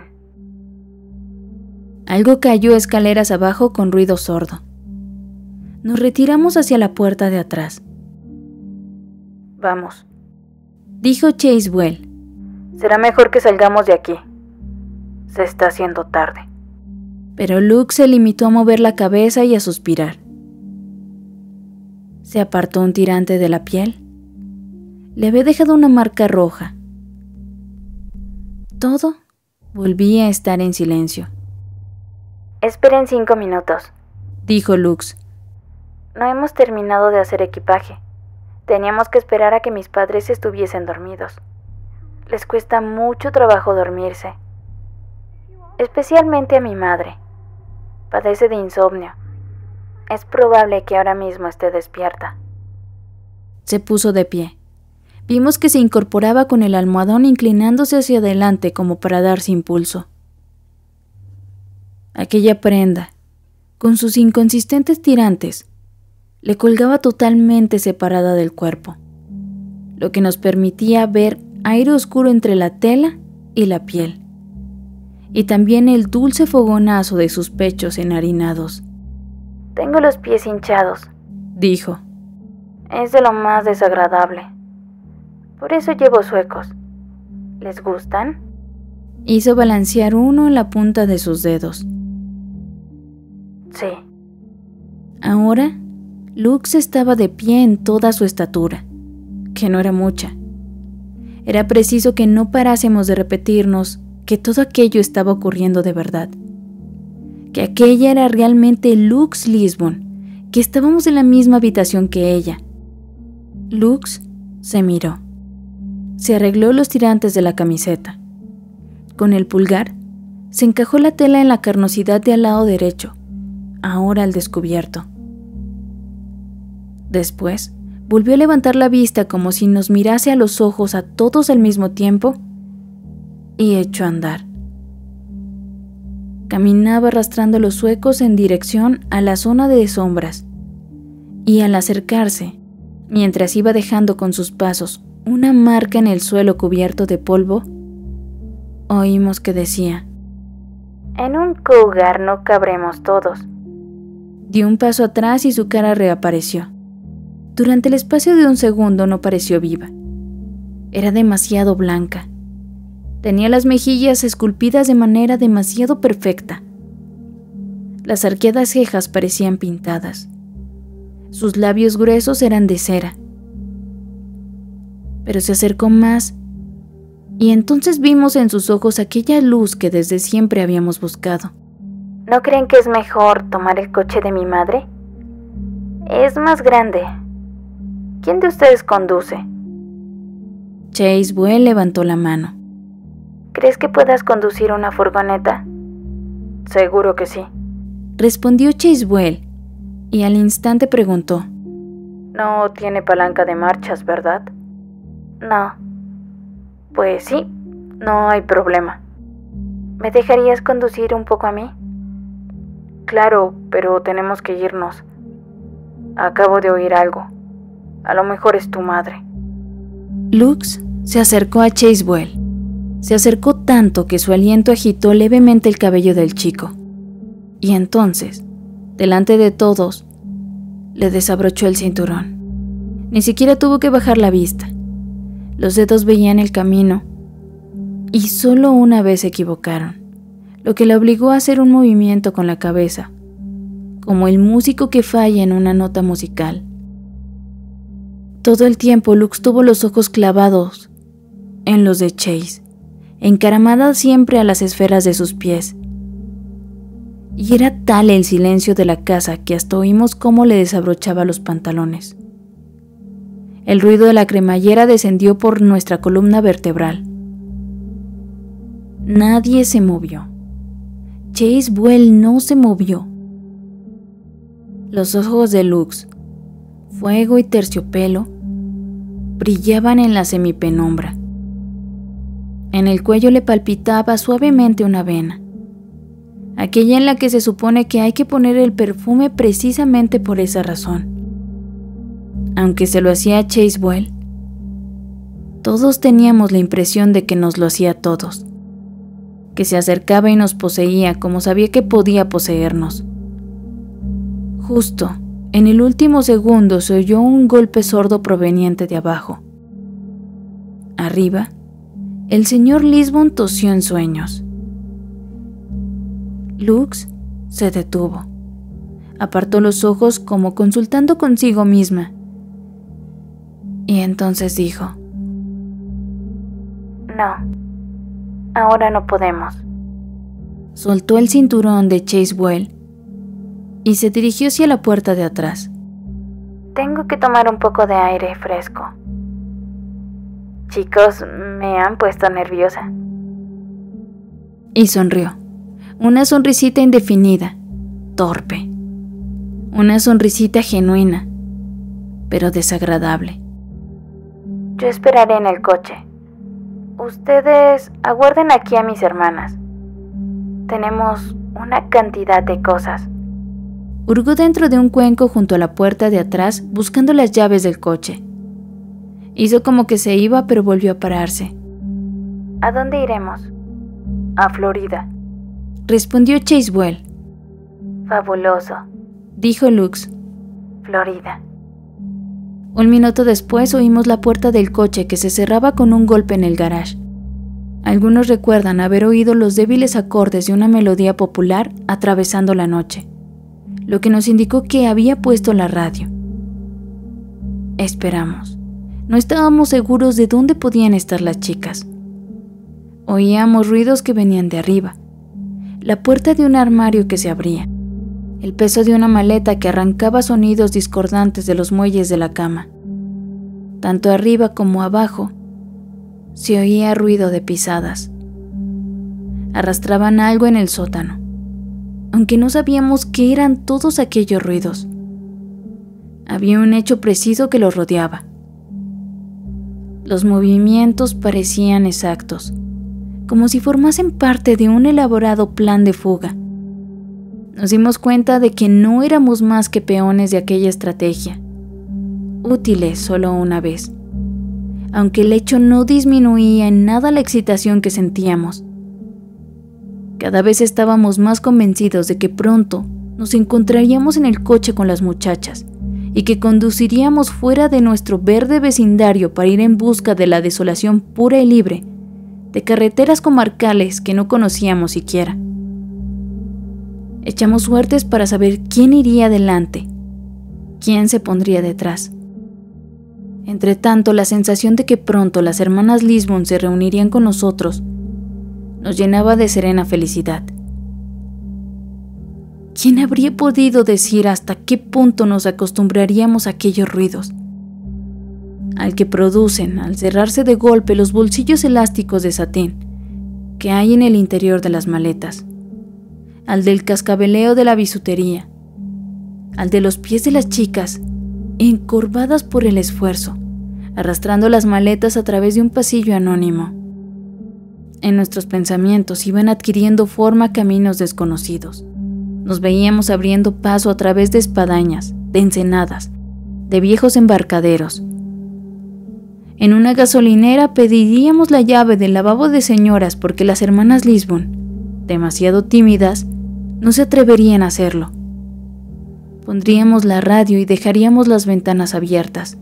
Algo cayó escaleras abajo con ruido sordo. Nos retiramos hacia la puerta de atrás. Vamos, dijo Chasewell. Será mejor que salgamos de aquí. Se está haciendo tarde. Pero Luke se limitó a mover la cabeza y a suspirar. Se apartó un tirante de la piel. Le había dejado una marca roja. Todo volvía a estar en silencio. Esperen cinco minutos, dijo Lux. No hemos terminado de hacer equipaje. Teníamos que esperar a que mis padres estuviesen dormidos. Les cuesta mucho trabajo dormirse. Especialmente a mi madre. Padece de insomnio. Es probable que ahora mismo esté despierta. Se puso de pie. Vimos que se incorporaba con el almohadón inclinándose hacia adelante como para darse impulso. Aquella prenda, con sus inconsistentes tirantes, le colgaba totalmente separada del cuerpo, lo que nos permitía ver aire oscuro entre la tela y la piel, y también el dulce fogonazo de sus pechos enharinados. Tengo los pies hinchados, dijo. Es de lo más desagradable. Por eso llevo suecos. ¿Les gustan? Hizo balancear uno en la punta de sus dedos. Sí. Ahora, Lux estaba de pie en toda su estatura, que no era mucha. Era preciso que no parásemos de repetirnos que todo aquello estaba ocurriendo de verdad, que aquella era realmente Lux Lisbon, que estábamos en la misma habitación que ella. Lux se miró. Se arregló los tirantes de la camiseta. Con el pulgar, se encajó la tela en la carnosidad de al lado derecho, ahora al descubierto. Después, volvió a levantar la vista como si nos mirase a los ojos a todos al mismo tiempo y echó a andar. Caminaba arrastrando los zuecos en dirección a la zona de sombras, y al acercarse, mientras iba dejando con sus pasos una marca en el suelo cubierto de polvo, oímos que decía: En un Cougar no cabremos todos. Dio un paso atrás y su cara reapareció. Durante el espacio de un segundo no pareció viva. Era demasiado blanca. Tenía las mejillas esculpidas de manera demasiado perfecta. Las arqueadas cejas parecían pintadas. Sus labios gruesos eran de cera. Pero se acercó más Y entonces vimos en sus ojos aquella luz que desde siempre habíamos buscado. ¿No creen que es mejor tomar el coche de mi madre? Es más grande. ¿Quién de ustedes conduce? Chasewell levantó la mano. ¿Crees que puedas conducir una furgoneta? Seguro que sí, respondió Chasewell, y al instante preguntó. No tiene palanca de marchas, ¿verdad? No. Pues sí, no hay problema. ¿Me dejarías conducir un poco a mí? Claro, pero tenemos que irnos. Acabo de oír algo. A lo mejor es tu madre. Lux se acercó a Chasewell. Se acercó tanto que su aliento agitó levemente el cabello del chico. Y entonces, delante de todos, le desabrochó el cinturón. Ni siquiera tuvo que bajar la vista. Los dedos veían el camino y solo una vez se equivocaron, lo que le obligó a hacer un movimiento con la cabeza, como el músico que falla en una nota musical. Todo el tiempo Lux tuvo los ojos clavados en los de Chase, encaramada siempre a las esferas de sus pies. Y era tal el silencio de la casa que hasta oímos cómo le desabrochaba los pantalones. El ruido de la cremallera descendió por nuestra columna vertebral. Nadie se movió. Chasewell no se movió. Los ojos de Lux, fuego y terciopelo, brillaban en la semipenumbra. En el cuello le palpitaba suavemente una vena, aquella en la que se supone que hay que poner el perfume precisamente por esa razón. Aunque se lo hacía a Chasewell, todos teníamos la impresión de que nos lo hacía a todos, que se acercaba y nos poseía como sabía que podía poseernos. Justo en el último segundo se oyó un golpe sordo proveniente de abajo. Arriba, el señor Lisbon tosió en sueños. Lux se detuvo, apartó los ojos como consultando consigo misma, y entonces dijo: No, ahora no podemos. Soltó el cinturón de Chasewell y se dirigió hacia la puerta de atrás. Tengo que tomar un poco de aire fresco. Chicos, me han puesto nerviosa. Y sonrió. Una sonrisita indefinida, torpe. Una sonrisita genuina, pero desagradable. Yo esperaré en el coche. Ustedes aguarden aquí a mis hermanas. Tenemos una cantidad de cosas. Hurgó dentro de un cuenco junto a la puerta de atrás buscando las llaves del coche. Hizo como que se iba, pero volvió a pararse. ¿A dónde iremos? A Florida, respondió Chasewell. Fabuloso, dijo Lux. Florida. Un minuto después oímos la puerta del coche que se cerraba con un golpe en el garage. Algunos recuerdan haber oído los débiles acordes de una melodía popular atravesando la noche, lo que nos indicó que había puesto la radio. Esperamos. No estábamos seguros de dónde podían estar las chicas. Oíamos ruidos que venían de arriba, la puerta de un armario que se abría, el peso de una maleta que arrancaba sonidos discordantes de los muelles de la cama. Tanto arriba como abajo se oía ruido de pisadas. Arrastraban algo en el sótano, aunque no sabíamos qué eran todos aquellos ruidos. Había un hecho preciso que los rodeaba. Los movimientos parecían exactos, como si formasen parte de un elaborado plan de fuga. Nos dimos cuenta de que no éramos más que peones de aquella estrategia, útiles solo una vez, aunque el hecho no disminuía en nada la excitación que sentíamos. Cada vez estábamos más convencidos de que pronto nos encontraríamos en el coche con las muchachas y que conduciríamos fuera de nuestro verde vecindario para ir en busca de la desolación pura y libre, de carreteras comarcales que no conocíamos siquiera. Echamos suertes para saber quién iría adelante, quién se pondría detrás. Entretanto, la sensación de que pronto las hermanas Lisbon se reunirían con nosotros nos llenaba de serena felicidad. ¿Quién habría podido decir hasta qué punto nos acostumbraríamos a aquellos ruidos? Al que producen, al cerrarse de golpe, los bolsillos elásticos de satín que hay en el interior de las maletas, al del cascabeleo de la bisutería, al de los pies de las chicas, encorvadas por el esfuerzo, arrastrando las maletas a través de un pasillo anónimo. En nuestros pensamientos iban adquiriendo forma caminos desconocidos. Nos veíamos abriendo paso a través de espadañas, de ensenadas, de viejos embarcaderos. En una gasolinera pediríamos la llave del lavabo de señoras porque las hermanas Lisbon, demasiado tímidas, no se atreverían a hacerlo. Pondríamos la radio y dejaríamos las ventanas abiertas.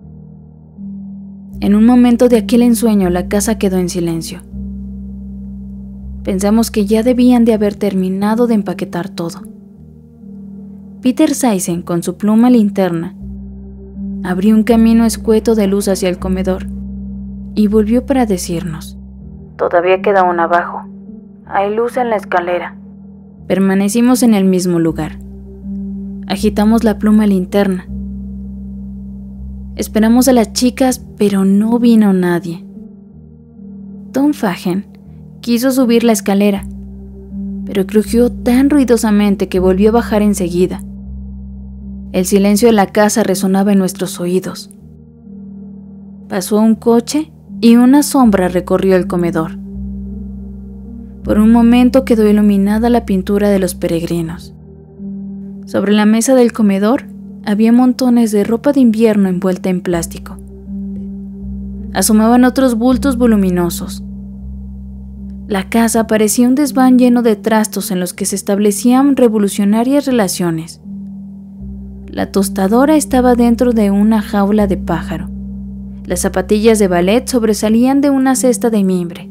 En un momento de aquel ensueño, la casa quedó en silencio. Pensamos que ya debían de haber terminado de empaquetar todo. Peter Saysen, con su pluma linterna, abrió un camino escueto de luz hacia el comedor y volvió para decirnos: Todavía queda uno abajo. Hay luz en la escalera. Permanecimos en el mismo lugar. Agitamos la pluma linterna. Esperamos a las chicas, pero no vino nadie. Tom Fagen quiso subir la escalera, pero crujió tan ruidosamente que volvió a bajar enseguida. El silencio de la casa resonaba en nuestros oídos. Pasó un coche y una sombra recorrió el comedor. Por un momento quedó iluminada la pintura de los peregrinos. Sobre la mesa del comedor había montones de ropa de invierno envuelta en plástico. Asomaban otros bultos voluminosos. La casa parecía un desván lleno de trastos en los que se establecían revolucionarias relaciones. La tostadora estaba dentro de una jaula de pájaro. Las zapatillas de ballet sobresalían de una cesta de mimbre.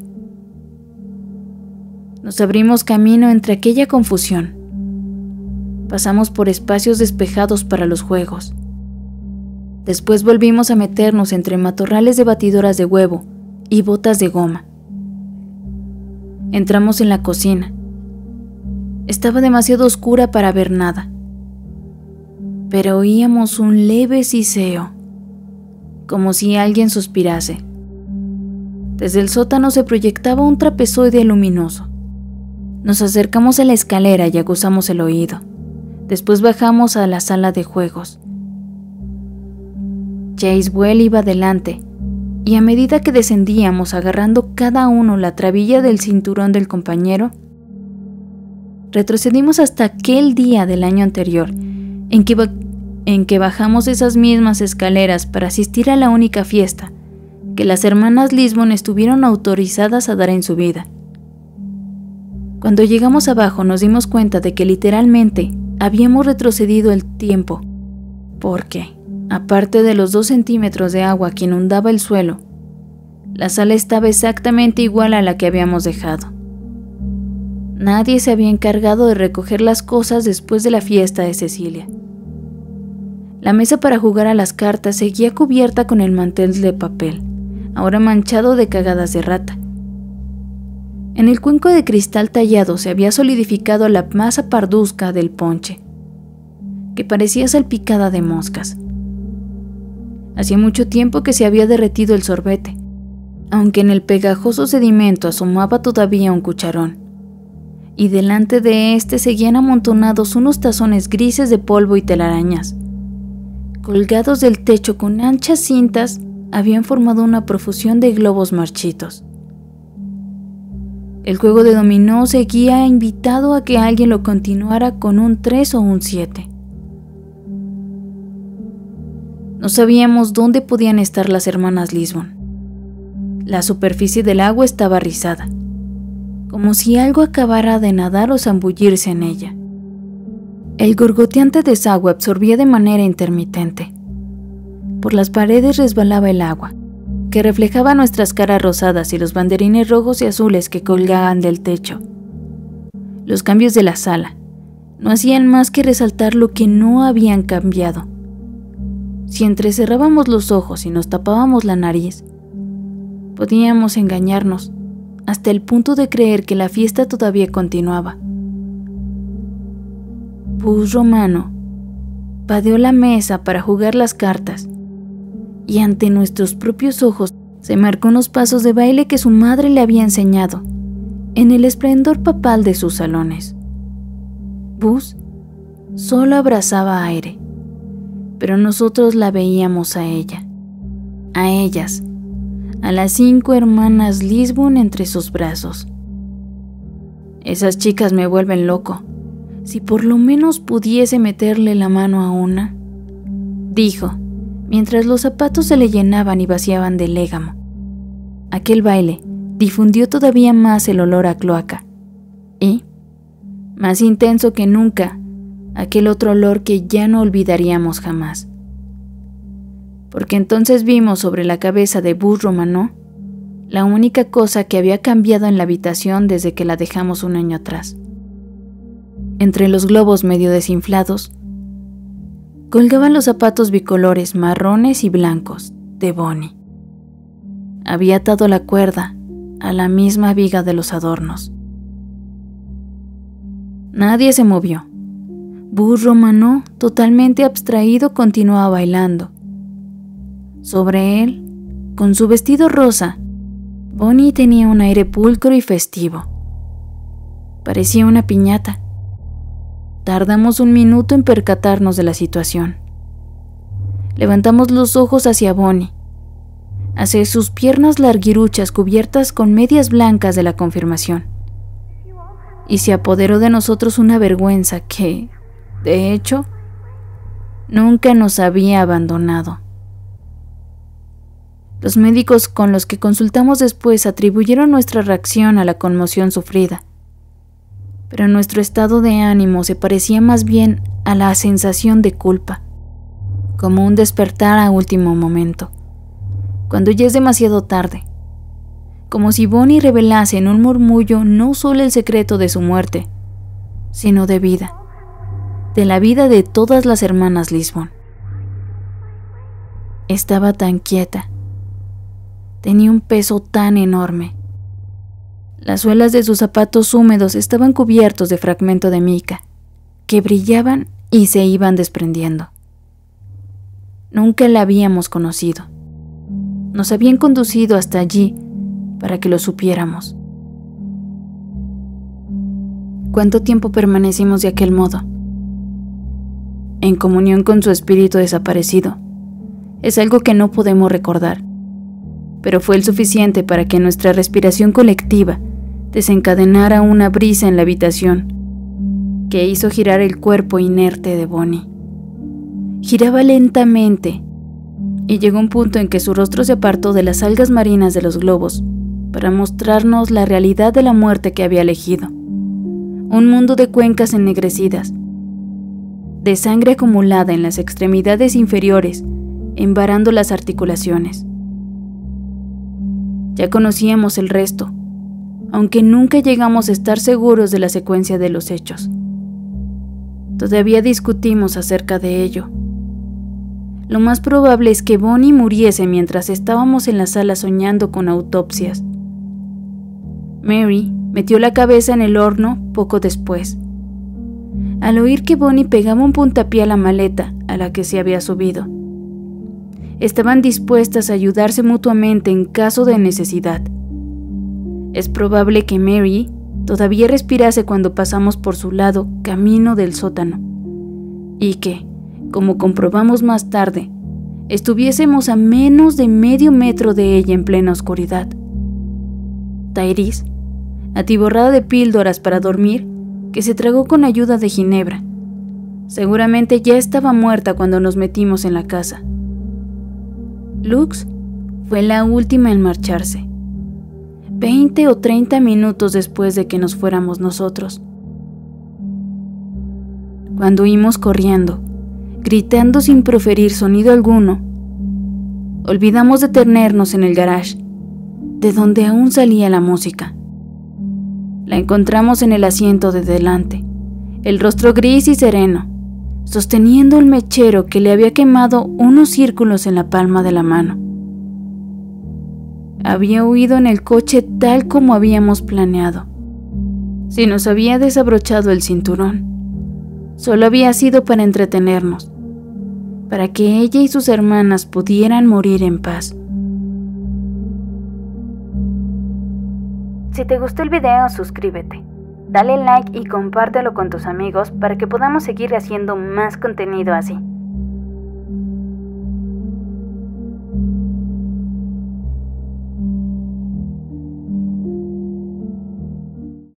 Nos abrimos camino entre aquella confusión. Pasamos por espacios despejados para los juegos. Después volvimos a meternos entre matorrales de batidoras de huevo y botas de goma. Entramos en la cocina. Estaba demasiado oscura para ver nada, pero oíamos un leve siseo, como si alguien suspirase. Desde el sótano se proyectaba un trapezoide luminoso. Nos acercamos a la escalera y aguzamos el oído. Después bajamos a la sala de juegos. Chase Well iba adelante, y a medida que descendíamos agarrando cada uno la trabilla del cinturón del compañero, retrocedimos hasta aquel día del año anterior en que, en que bajamos esas mismas escaleras para asistir a la única fiesta que las hermanas Lisbon estuvieron autorizadas a dar en su vida. Cuando llegamos abajo nos dimos cuenta de que literalmente habíamos retrocedido el tiempo, porque, aparte de los dos centímetros de agua que inundaba el suelo, la sala estaba exactamente igual a la que habíamos dejado. Nadie se había encargado de recoger las cosas después de la fiesta de Cecilia. La mesa para jugar a las cartas seguía cubierta con el mantel de papel, ahora manchado de cagadas de rata. En el cuenco de cristal tallado se había solidificado la masa parduzca del ponche, que parecía salpicada de moscas. Hacía mucho tiempo que se había derretido el sorbete, aunque en el pegajoso sedimento asomaba todavía un cucharón, y delante de éste seguían amontonados unos tazones grises de polvo y telarañas. Colgados del techo con anchas cintas, habían formado una profusión de globos marchitos. El juego de dominó seguía invitado a que alguien lo continuara con un tres o un siete. No sabíamos dónde podían estar las hermanas Lisbon. La superficie del agua estaba rizada, como si algo acabara de nadar o zambullirse en ella. El gorgoteante desagüe absorbía de manera intermitente. Por las paredes resbalaba el agua, que reflejaba nuestras caras rosadas y los banderines rojos y azules que colgaban del techo. Los cambios de la sala no hacían más que resaltar lo que no habían cambiado. si entrecerrábamos los ojos y nos tapábamos la nariz, podíamos engañarnos hasta el punto de creer que la fiesta todavía continuaba. Buzz Romano padeó la mesa para jugar las cartas y ante nuestros propios ojos se marcó unos pasos de baile que su madre le había enseñado en el esplendor papal de sus salones. Buzz solo abrazaba aire, pero nosotros la veíamos a ella, a ellas, a las cinco hermanas Lisbon entre sus brazos. Esas chicas me vuelven loco. Si por lo menos pudiese meterle la mano a una, dijo, mientras los zapatos se le llenaban y vaciaban de légamo. Aquel baile difundió todavía más el olor a cloaca y, más intenso que nunca, aquel otro olor que ya no olvidaríamos jamás. Porque entonces vimos sobre la cabeza de Buzz Romano la única cosa que había cambiado en la habitación desde que la dejamos un año atrás. Entre los globos medio desinflados, colgaban los zapatos bicolores marrones y blancos de Bonnie. Había atado la cuerda a la misma viga de los adornos. Nadie se movió. Buzz Romano, totalmente abstraído, continuaba bailando. Sobre él, con su vestido rosa, Bonnie tenía un aire pulcro y festivo. Parecía una piñata. Tardamos un minuto en percatarnos de la situación. Levantamos los ojos hacia Bonnie, hacia sus piernas larguiruchas cubiertas con medias blancas de la confirmación, y se apoderó de nosotros una vergüenza que, de hecho, nunca nos había abandonado. Los médicos con los que consultamos después atribuyeron nuestra reacción a la conmoción sufrida, pero nuestro estado de ánimo se parecía más bien a la sensación de culpa, como un despertar a último momento, cuando ya es demasiado tarde, como si Bonnie revelase en un murmullo no solo el secreto de su muerte, sino de vida, de la vida de todas las hermanas Lisbon. Estaba tan quieta, tenía un peso tan enorme. Las suelas de sus zapatos húmedos estaban cubiertos de fragmentos de mica, que brillaban y se iban desprendiendo. Nunca la habíamos conocido. Nos habían conducido hasta allí para que lo supiéramos. ¿Cuánto tiempo permanecimos de aquel modo? En comunión con su espíritu desaparecido. Es algo que no podemos recordar, pero fue el suficiente para que nuestra respiración colectiva desencadenara una brisa en la habitación que hizo girar el cuerpo inerte de Bonnie. Giraba lentamente y llegó un punto en que su rostro se apartó de las algas marinas de los globos para mostrarnos la realidad de la muerte que había elegido. Un mundo de cuencas ennegrecidas, de sangre acumulada en las extremidades inferiores, embarando las articulaciones. Ya conocíamos el resto, aunque nunca llegamos a estar seguros de la secuencia de los hechos. Todavía discutimos acerca de ello. Lo más probable es que Bonnie muriese mientras estábamos en la sala soñando con autopsias. Mary metió la cabeza en el horno poco después, al oír que Bonnie pegaba un puntapié a la maleta a la que se había subido. Estaban dispuestas a ayudarse mutuamente en caso de necesidad. Es probable que Mary todavía respirase cuando pasamos por su lado camino del sótano, y que, como comprobamos más tarde, estuviésemos a menos de medio metro de ella en plena oscuridad. Tyrese, atiborrada de píldoras para dormir, que se tragó con ayuda de ginebra, seguramente ya estaba muerta cuando nos metimos en la casa. Lux fue la última en marcharse, veinte o treinta minutos después de que nos fuéramos nosotros. Cuando huimos corriendo, gritando sin proferir sonido alguno, olvidamos detenernos en el garage, de donde aún salía la música. La encontramos en el asiento de delante, el rostro gris y sereno, sosteniendo el mechero que le había quemado unos círculos en la palma de la mano. Había huido en el coche tal como habíamos planeado. Si nos había desabrochado el cinturón, solo había sido para entretenernos, para que ella y sus hermanas pudieran morir en paz. Si te gustó el video, suscríbete, dale like y compártelo con tus amigos para que podamos seguir haciendo más contenido así.